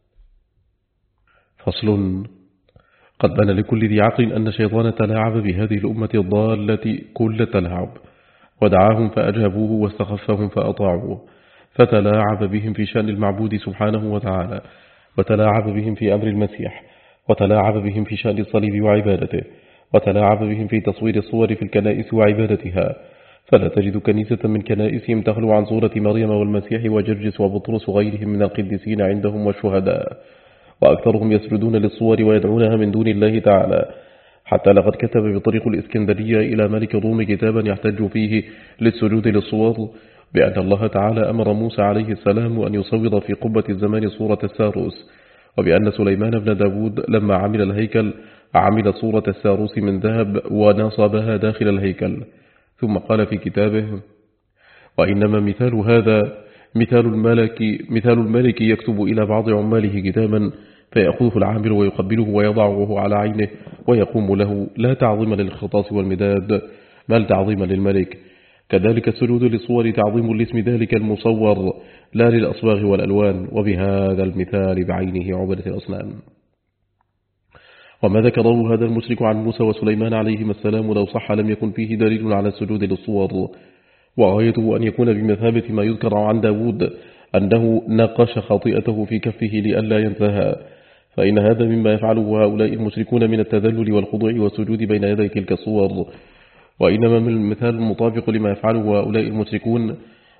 فصل. قد بان لكل ذي عقل أن الشيطان تلاعب بهذه الأمة الضالة كل التلاعب، ودعاهم فأجابوه واستخفهم فأطاعوه، فتلاعب بهم في شأن المعبود سبحانه وتعالى، وتلاعب بهم في أمر المسيح، وتلاعب بهم في شأن الصليب وعبادته، وتلاعب بهم في تصوير الصور في الكنائس وعبادتها. فلا تجد كنيسة من كنائسهم تخلو عن صورة مريم والمسيح وجرجس وبطرس وغيرهم من القديسين عندهم والشهداء، وأكثرهم يسجدون للصور ويدعونها من دون الله تعالى. حتى لقد كتب بطريق الإسكندرية إلى ملك الروم كتابا يحتج فيه للسجود للصور بأن الله تعالى أمر موسى عليه السلام أن يصور في قبة الزمان صورة الساروس، وبأن سليمان بن داود لما عمل الهيكل عمل صورة الساروس من ذهب ونصبها داخل الهيكل. ثم قال في كتابه: وإنما مثال هذا مثال الملك يكتب إلى بعض عماله كتابا فيأخذه العامل ويقبله ويضعه على عينه ويقوم له، لا تعظيم للخطاس والمداد بل تعظيم للملك. كذلك السجود للصور تعظيم لاسم ذلك المصور لا للأصباغ والألوان، وبهذا المثال بعينه عبدة الأصنام. وما ذكره هذا المشرك عن موسى وسليمان عليهما السلام لو صح لم يكن فيه دليل على السجود للصور، وغايته أن يكون بمثابة ما يذكر عن داود أنه نقش خطيئته في كفه لئلا ينساها، فإن هذا مما يفعله هؤلاء المشركون من التذلل والخضوع والسجود بين يدي تلك الصور. وإنما من المثال المطابق لما يفعله هؤلاء المشركون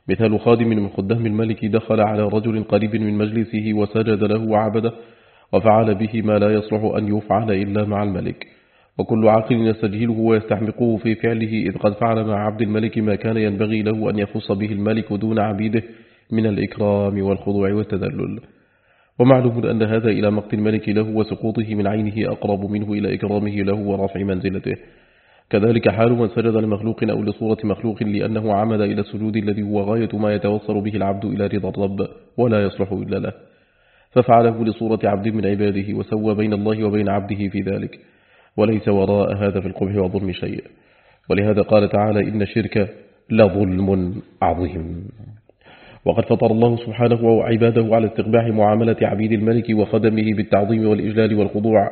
مثال خادم من خدام الملك دخل على رجل قريب من مجلسه وسجد له وعبده وفعل به ما لا يصلح أن يفعل إلا مع الملك، وكل عاقل يستجهله ويستحمقه في فعله، إذ قد فعل مع عبد الملك ما كان ينبغي له أن يخص به الملك دون عبيده من الإكرام والخضوع والتذلل. ومعلوم أن هذا إلى مقت الملك له وسقوطه من عينه أقرب منه إلى إكرامه له ورفع منزلته. كذلك حال من سجد لمخلوق أو لصورة مخلوق لأنه عمد إلى السجود الذي هو غاية ما يتوصل به العبد إلى رضا الرب ولا يصلح إلا له، ففعله لصورة عبد من عباده وسوى بين الله وبين عبده في ذلك، وليس وراء هذا في القبح والظلم شيء. ولهذا قال تعالى: إن الشرك لظلم عظيم. وقد فطر الله سبحانه عباده على استقباح معاملة عبيد الملك وخدمه بالتعظيم والإجلال والخضوع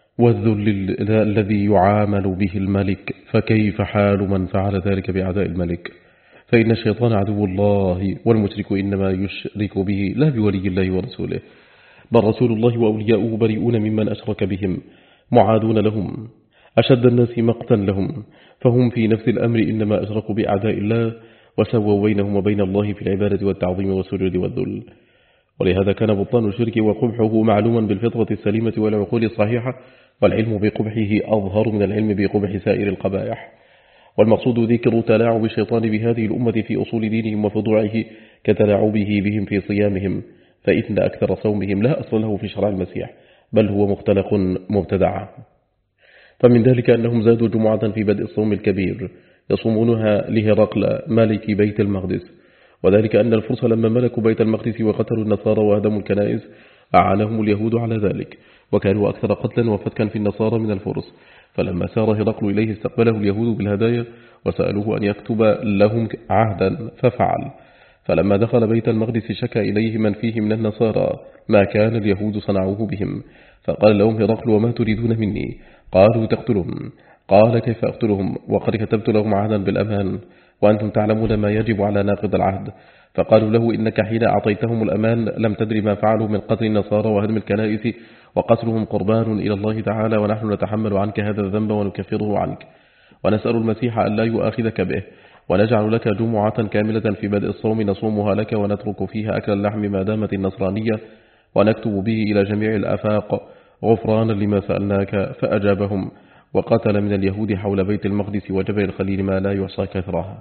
والذل الذي يعامل به الملك، فكيف حال من فعل ذلك بأعداء الملك؟ فإن الشيطان عدو الله، والمشرك إنما يشرك به لا بولي الله ورسوله، بل رسول الله وأولياؤه بريئون ممن أشرك بهم معادون لهم أشد الناس مقتا لهم، فهم في نفس الأمر إنما أشركوا بأعداء الله وسووا بينهم وبين الله في العبادة والتعظيم والسجود والذل. ولهذا كان بطلان الشرك وقبحه معلوما بالفطرة السليمة والعقول الصحيحة، والعلم بقبحه أظهر من العلم بقبح سائر القبائح. والمقصود ذكر تلاعب الشيطان بهذه الأمة في أصول دينهم وفضوعه كتلاعبه بهم في صيامهم، فإن أكثر صومهم لا أصل له في شرع المسيح، بل هو مختلق مبتدع. فمن ذلك أنهم زادوا جمعة في بدء الصوم الكبير يصومونها لهرقل مالك بيت المقدس، وذلك أن الفرس لما ملكوا بيت المقدس وقتلوا النصارى وهدموا الكنائس أعانهم اليهود على ذلك، وكانوا أكثر قتلا وفتكا في النصارى من الفرس. فلما سار هرقل إليه استقبله اليهود بالهدايا وسألوه أن يكتب لهم عهدا ففعل. فلما دخل بيت المقدس شكى إليه من فيه من النصارى ما كان اليهود صنعوه بهم، فقال لهم هرقل: وما تريدون مني؟ قالوا: تقتلهم. قال: كيف أقتلهم وقد كتبت لهم عهدا بالأمان وأنتم تعلمون ما يجب على ناقض العهد؟ فقالوا له: إنك حين أعطيتهم الأمان لم تدري ما فعلوا من قتل النصارى وهدم الكنائس، وقتلهم قربان إلى الله تعالى، ونحن نتحمل عنك هذا الذنب ونكفره عنك، ونسأل المسيح أن لا يؤاخذك به، ونجعل لك جمعة كاملة في بدء الصوم نصومها لك ونترك فيها أكل اللحم ما دامت النصرانية، ونكتب به إلى جميع الآفاق غفرانا لما سألناك. فأجابهم، وقتل من اليهود حول بيت المقدس وجبل الخليل ما لا يحصى كثرها.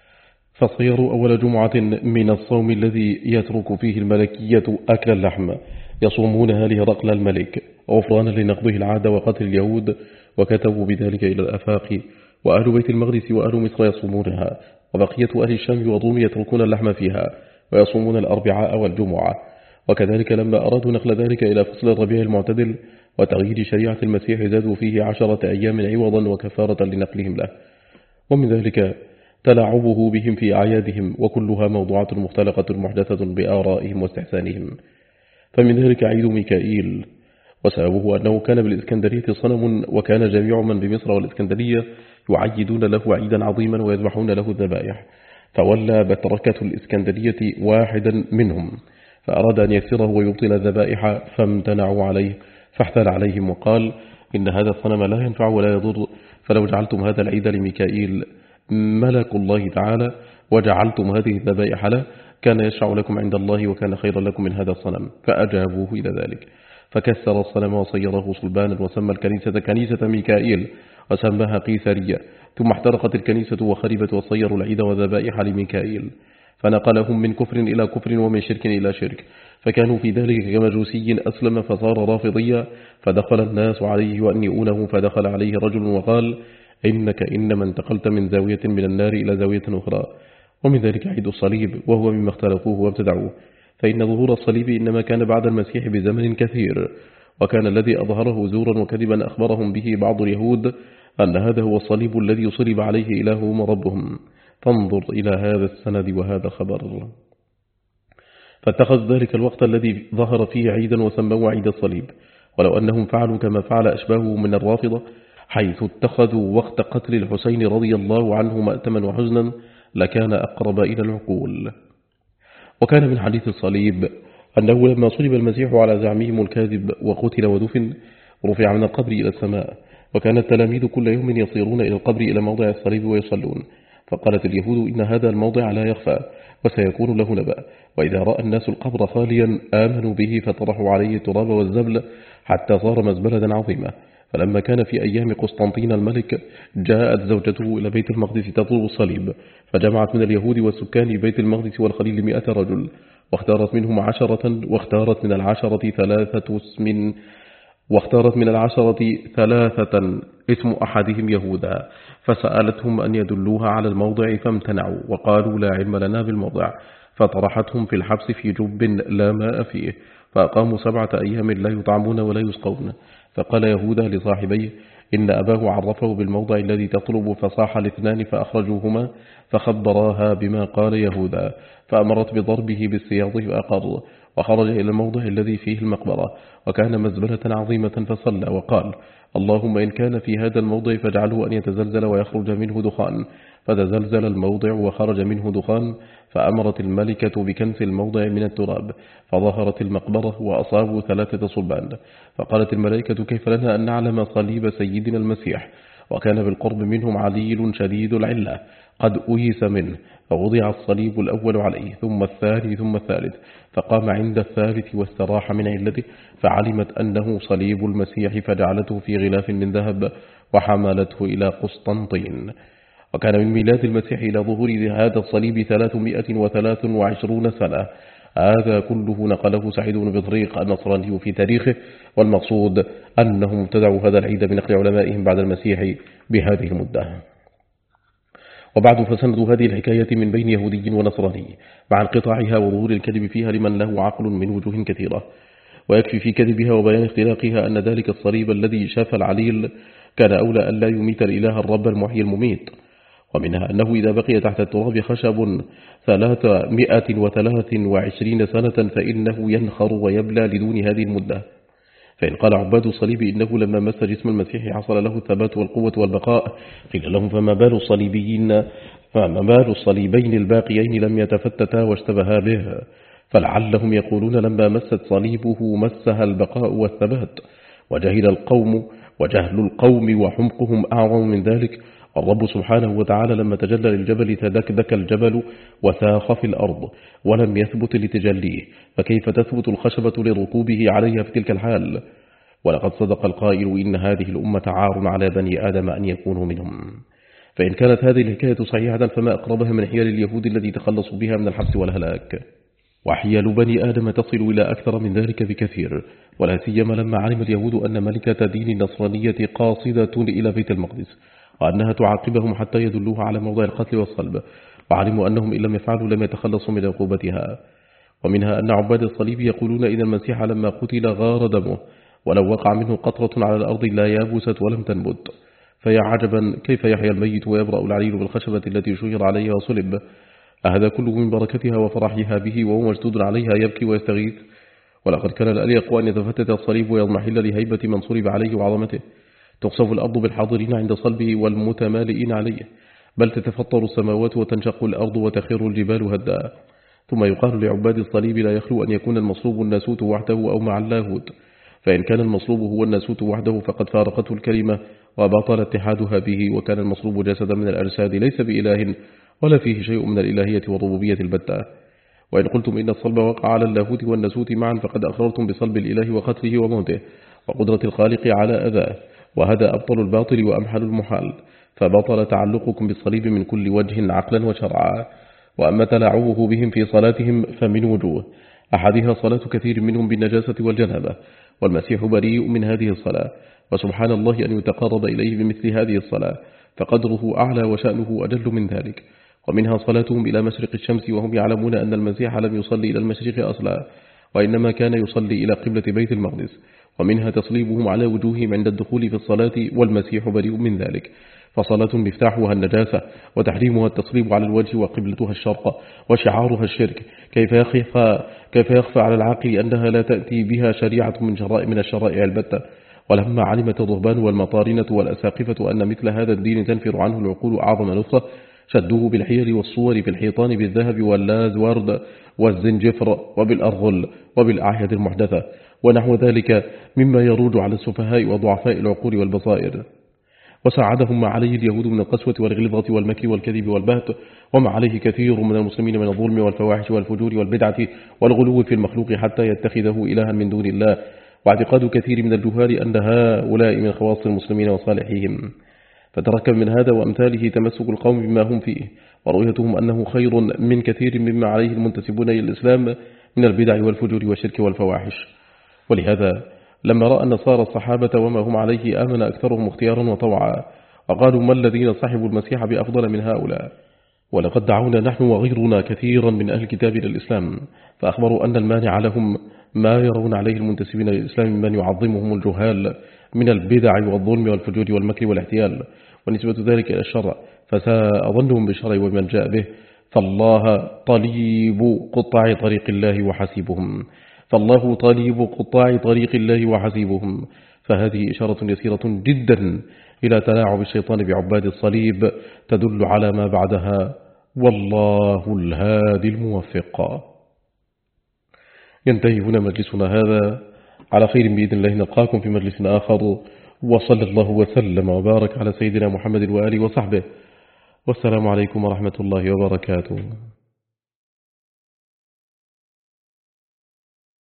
فصيروا أول جمعة من الصوم الذي يترك فيه الملكية أكل اللحم يصومونها لهرقل الملك غفرانا لنقضه العهد وقتل اليهود، وكتبوا بذلك إلى الآفاق. وأهل بيت المقدس وأهل مصر يصومونها، وبقية أهل الشام والروم يتركون اللحم فيها ويصومون الأربعاء والجمعة. وكذلك لما أرادوا نقل ذلك إلى فصل الربيع المعتدل وتغيير شريعة المسيح زادوا فيه 10 أيام عوضا وكفارة لنقلهم له. ومن ذلك تلاعبه بهم في أعيادهم، وكلها موضوعة مختلقة محدثة بآرائهم واستحسانهم. فمن ذلك عيد ميكائيل، وسببه أنه كان بالإسكندرية صنم، وكان جميع من بمصر والإسكندرية يعيدون له عيدا عظيما ويذبحون له الذبائح، فولى بتركة الإسكندرية واحدا منهم فأراد أن يكسره ويبطل الذبائح، فامتنعوا عليه، فاحتال عليهم وقال: إن هذا الصنم لا ينفع ولا يضر، فلو جعلتم هذا العيد لميكائيل ملك الله تعالى وجعلتم هذه الذبائح له كان يشفع لكم عند الله وكان خيرا لكم من هذا الصنم. فأجابوه إلى ذلك، فكسر الصنم وصيره صلبانا، وسمى الكنيسة كنيسة ميكائيل وسماها قيثارية. ثم احترقت الكنيسة وخربت وصيروا العيد وذبائح لميكائيل، فنقلهم من كفر إلى كفر ومن شرك إلى شرك، فكانوا في ذلك كمجوسي أسلم فصار رافضيا، فدخل الناس عليه وأنيئونه، فدخل عليه رجل وقال: إنك إنما انتقلت من زاوية من النار إلى زاوية أخرى. ومن ذلك عيد الصليب، وهو مما اختلقوه وابتدعوه، فإن ظهور الصليب إنما كان بعد المسيح بزمن كثير، وكان الذي أظهره زورا وكذبا أخبرهم به بعض اليهود أن هذا هو الصليب الذي صلب عليه إلههم وربهم. فانظر إلى هذا السند وهذا خبر. فاتخذ ذلك الوقت الذي ظهر فيه عيدا وسموه عيد الصليب، ولو أنهم فعلوا كما فعل أشباهه من الرافضة، حيث اتخذوا وقت قتل الحسين رضي الله عنه مأتما وحزنا، لكان أقرب إلى العقول. وكان من حديث الصليب أنه لما صلب المسيح على زعمهم الكاذب وقتل ودفن، رفع من القبر إلى السماء، وكان التلاميذ كل يوم يصيرون إلى القبر إلى موضع الصليب ويصلون، فقالت اليهود: إن هذا الموضع لا يخفى، وسيكون له نبأ. وإذا رأى الناس القبر خاليا آمنوا به فطرحوا عليه التراب والزبل حتى صار مزبلة عظيمة. فلما كان في أيام قسطنطين الملك جاءت زوجته إلى بيت المقدس تطلب الصليب، فجمعت من اليهود والسكان بيت المقدس والخليل 100 رجل، واختارت منهم 10، واختارت من العشرة ثلاثة اسم أحدهم يهوذا، فسألتهم أن يدلوها على الموضع فامتنعوا وقالوا لا علم لنا بالموضع، فطرحتهم في الحبس في جب لا ماء فيه، فأقاموا 7 أيام لا يطعمون ولا يسقون. فقال يهوذا لصاحبيه إن أباه عرفه بالموضع الذي تطلب، فصاح الاثنان فأخرجوهما فخبراها بما قال يهوذا، فأمرت بضربه بالسياط فأقر، وخرج إلى الموضع الذي فيه المقبرة، وكان مزبلة عظيمة، فصلى وقال اللهم إن كان في هذا الموضع فاجعله أن يتزلزل ويخرج منه دخان، فتزلزل الموضع وخرج منه دخان، فأمرت الملكة بكنس الموضع من التراب، فظهرت المقبرة وأصابوا 3 صلبان. فقالت الملائكة كيف لنا أن نعلم صليب سيدنا المسيح؟ وكان بالقرب منهم عليل شديد العلة قد أيس منه، فوضع الصليب الأول عليه ثم الثاني ثم الثالث، فقام عند الثالث واستراح من علته، فعلمت أنه صليب المسيح فجعلته في غلاف من ذهب وحملته إلى قسطنطين. وكان من ميلاد المسيح إلى ظهور هذا الصليب 323 سنة. هذا كله نقله سعيد بن بطريق النصراني في تاريخه، والمقصود أنهم ابتدعوا هذا العيد بنقل علمائهم بعد المسيح بهذه المدة. وبعد فسند هذه الحكاية من بين يهودي ونصراني مع انقطاعها وظهور الكذب فيها لمن له عقل من وجوه كثيرة، ويكفي في كذبها وبيان اختلاقها أن ذلك الصليب الذي شاف العليل كان أولى أن لا يميت الإله الرب المحيي المميت، ومنها أنه إذا بقي تحت التراب خشب 323 سنة فإنه ينخر ويبلى لدون هذه المدة. فإن قال عباد الصليب إنه لما مس جسم المسيح حصل له الثبات والقوة والبقاء، قيل لهم فما بال الصليبين الباقيين لم يتفتتا واشتبها به؟ فلعلهم يقولون لما مست صليبه مسها البقاء والثبات، وجهل القوم وحمقهم أعظم من ذلك. الرب سبحانه وتعالى لما تجلى للجبل تدكدك الجبل وثاخ في الأرض ولم يثبت لتجليه، فكيف تثبت الخشبة لركوبه عليها في تلك الحال؟ ولقد صدق القائل إن هذه الأمة عار على بني آدم أن يكونوا منهم. فإن كانت هذه الحكاية صحيحة فما أقربها من حيال اليهود الذي تخلصوا بها من الحبس والهلاك، وحيال بني آدم تصل إلى أكثر من ذلك بكثير، ولا سيما لما علم اليهود أن ملكة دين النصرانية قاصدة إلى بيت المقدس، وأنها تعاقبهم حتى يدلوها على موضع القتل والصلب، وعلموا أنهم إن لم يفعلوا لم يتخلصوا من عقوبتها. ومنها أن عباد الصليب يقولون إن المسيح لما قتل غار دمه، ولو وقع منه قطرة على الأرض لا يابست ولم تنبت. فيا عجبا كيف يحيى الميت ويبرأ العليل بالخشبة التي شهر عليها وصلب؟ أهذا كله من بركتها وفرحها به وهو مشدود عليها يبكي ويستغيث؟ ولقد كان الأليق أن يتفتت الصليب ويضمحل لهيبة من صلب عليه وعظمته. تقصف الأرض بالحاضرين عند صلبه والمتمالئين عليه، بل تتفطر السماوات وتنشق الأرض وتخر الجبال هدا. ثم يقال لعباد الصليب لا يخلو أن يكون المصلوب الناسوت وحده أو مع اللاهوت، فإن كان المصلوب هو الناسوت وحده فقد فارقته الكلمة وبطل اتحادها به، وكان المصلوب جسدا من الأجساد ليس بإله ولا فيه شيء من الإلهية والربوبية البتة. وإن قلتم إن الصلب وقع على اللاهوت والناسوت معا فقد أقررتم بصلب الإله وقتله وموته وقدرة الخالق على أذاه، وهذا أبطل الباطل وأمحل المحال، فبطل تعلقكم بالصليب من كل وجه عقلا وشرعا. وأما تلاعبه بهم في صلاتهم فمن وجوه، أحدها صلاة كثير منهم بالنجاسة والجنابة، والمسيح بريء من هذه الصلاة، وسبحان الله أن يتقرب إليه بمثل هذه الصلاة، فقدره أعلى وشأنه أجل من ذلك. ومنها صلاتهم إلى مشرق الشمس وهم يعلمون أن المسيح لم يصلي إلى المشرق أصلا، وإنما كان يصلي إلى قبلة بيت المقدس. ومنها تصليبهم على وجوههم عند الدخول في الصلاة، والمسيح بريء من ذلك، فصلاة مفتاحها النجاسة وتحريمها التصليب على الوجه وقبلتها الشرق وشعارها الشرك. كيف يخفى على العاقل أنها لا تأتي بها شريعة من الشرائع البتة؟ ولما علمت الرهبان والمطارنة والأساقفة أن مثل هذا الدين تنفر عنه العقول أعظم نفرة، شدوه بالحيل والصور في الحيطان بالذهب واللاز ورد والزنجفر وبالأرغل وبالأعياد المحدثة ونحو ذلك مما يروج على السفهاء وضعفاء العقول والبصائر. وساعدهم ما عليه اليهود من القسوة والغلظة والمكر والكذب والبهت، وما عليه كثير من المسلمين من الظلم والفواحش والفجور والبدعة والغلو في المخلوق حتى يتخذه إلها من دون الله، واعتقاد كثير من الجهال أن هؤلاء من خواص المسلمين وصالحيهم. فتركب من هذا وأمثاله تمسك القوم بما هم فيه، ورؤيتهم أنه خير من كثير مما عليه المنتسبون إلى الإسلام من البدع والفجور والشرك والفواحش. ولهذا لما رأى النصارى الصحابة وما هم عليه آمن أكثرهم اختيارا وطوعا، وقالوا ما الذين صحبوا المسيح بأفضل من هؤلاء. ولقد دعونا نحن وغيرنا كثيرا من أهل الكتاب إلى الإسلام، فأخبروا أن المانع لهم ما يرون عليه المنتسبين للإسلام من يعظمهم الجهال من البدع والظلم والفجور والمكر والاحتيال، ونسبة ذلك إلى الشر، فساء ظنهم بالشر ومن جاء به. فالله طليب قطاع طريق الله وحسيبهم. فهذه إشارة يسيرة جدا إلى تلاعب الشيطان بعباد الصليب تدل على ما بعدها، والله الهادي الموفق. ينتهي هنا مجلسنا هذا، على خير بإذن الله نلقاكم في مجلس آخر، وصلى الله وسلم وبارك على سيدنا محمد وآله وصحبه، والسلام عليكم ورحمة الله وبركاته.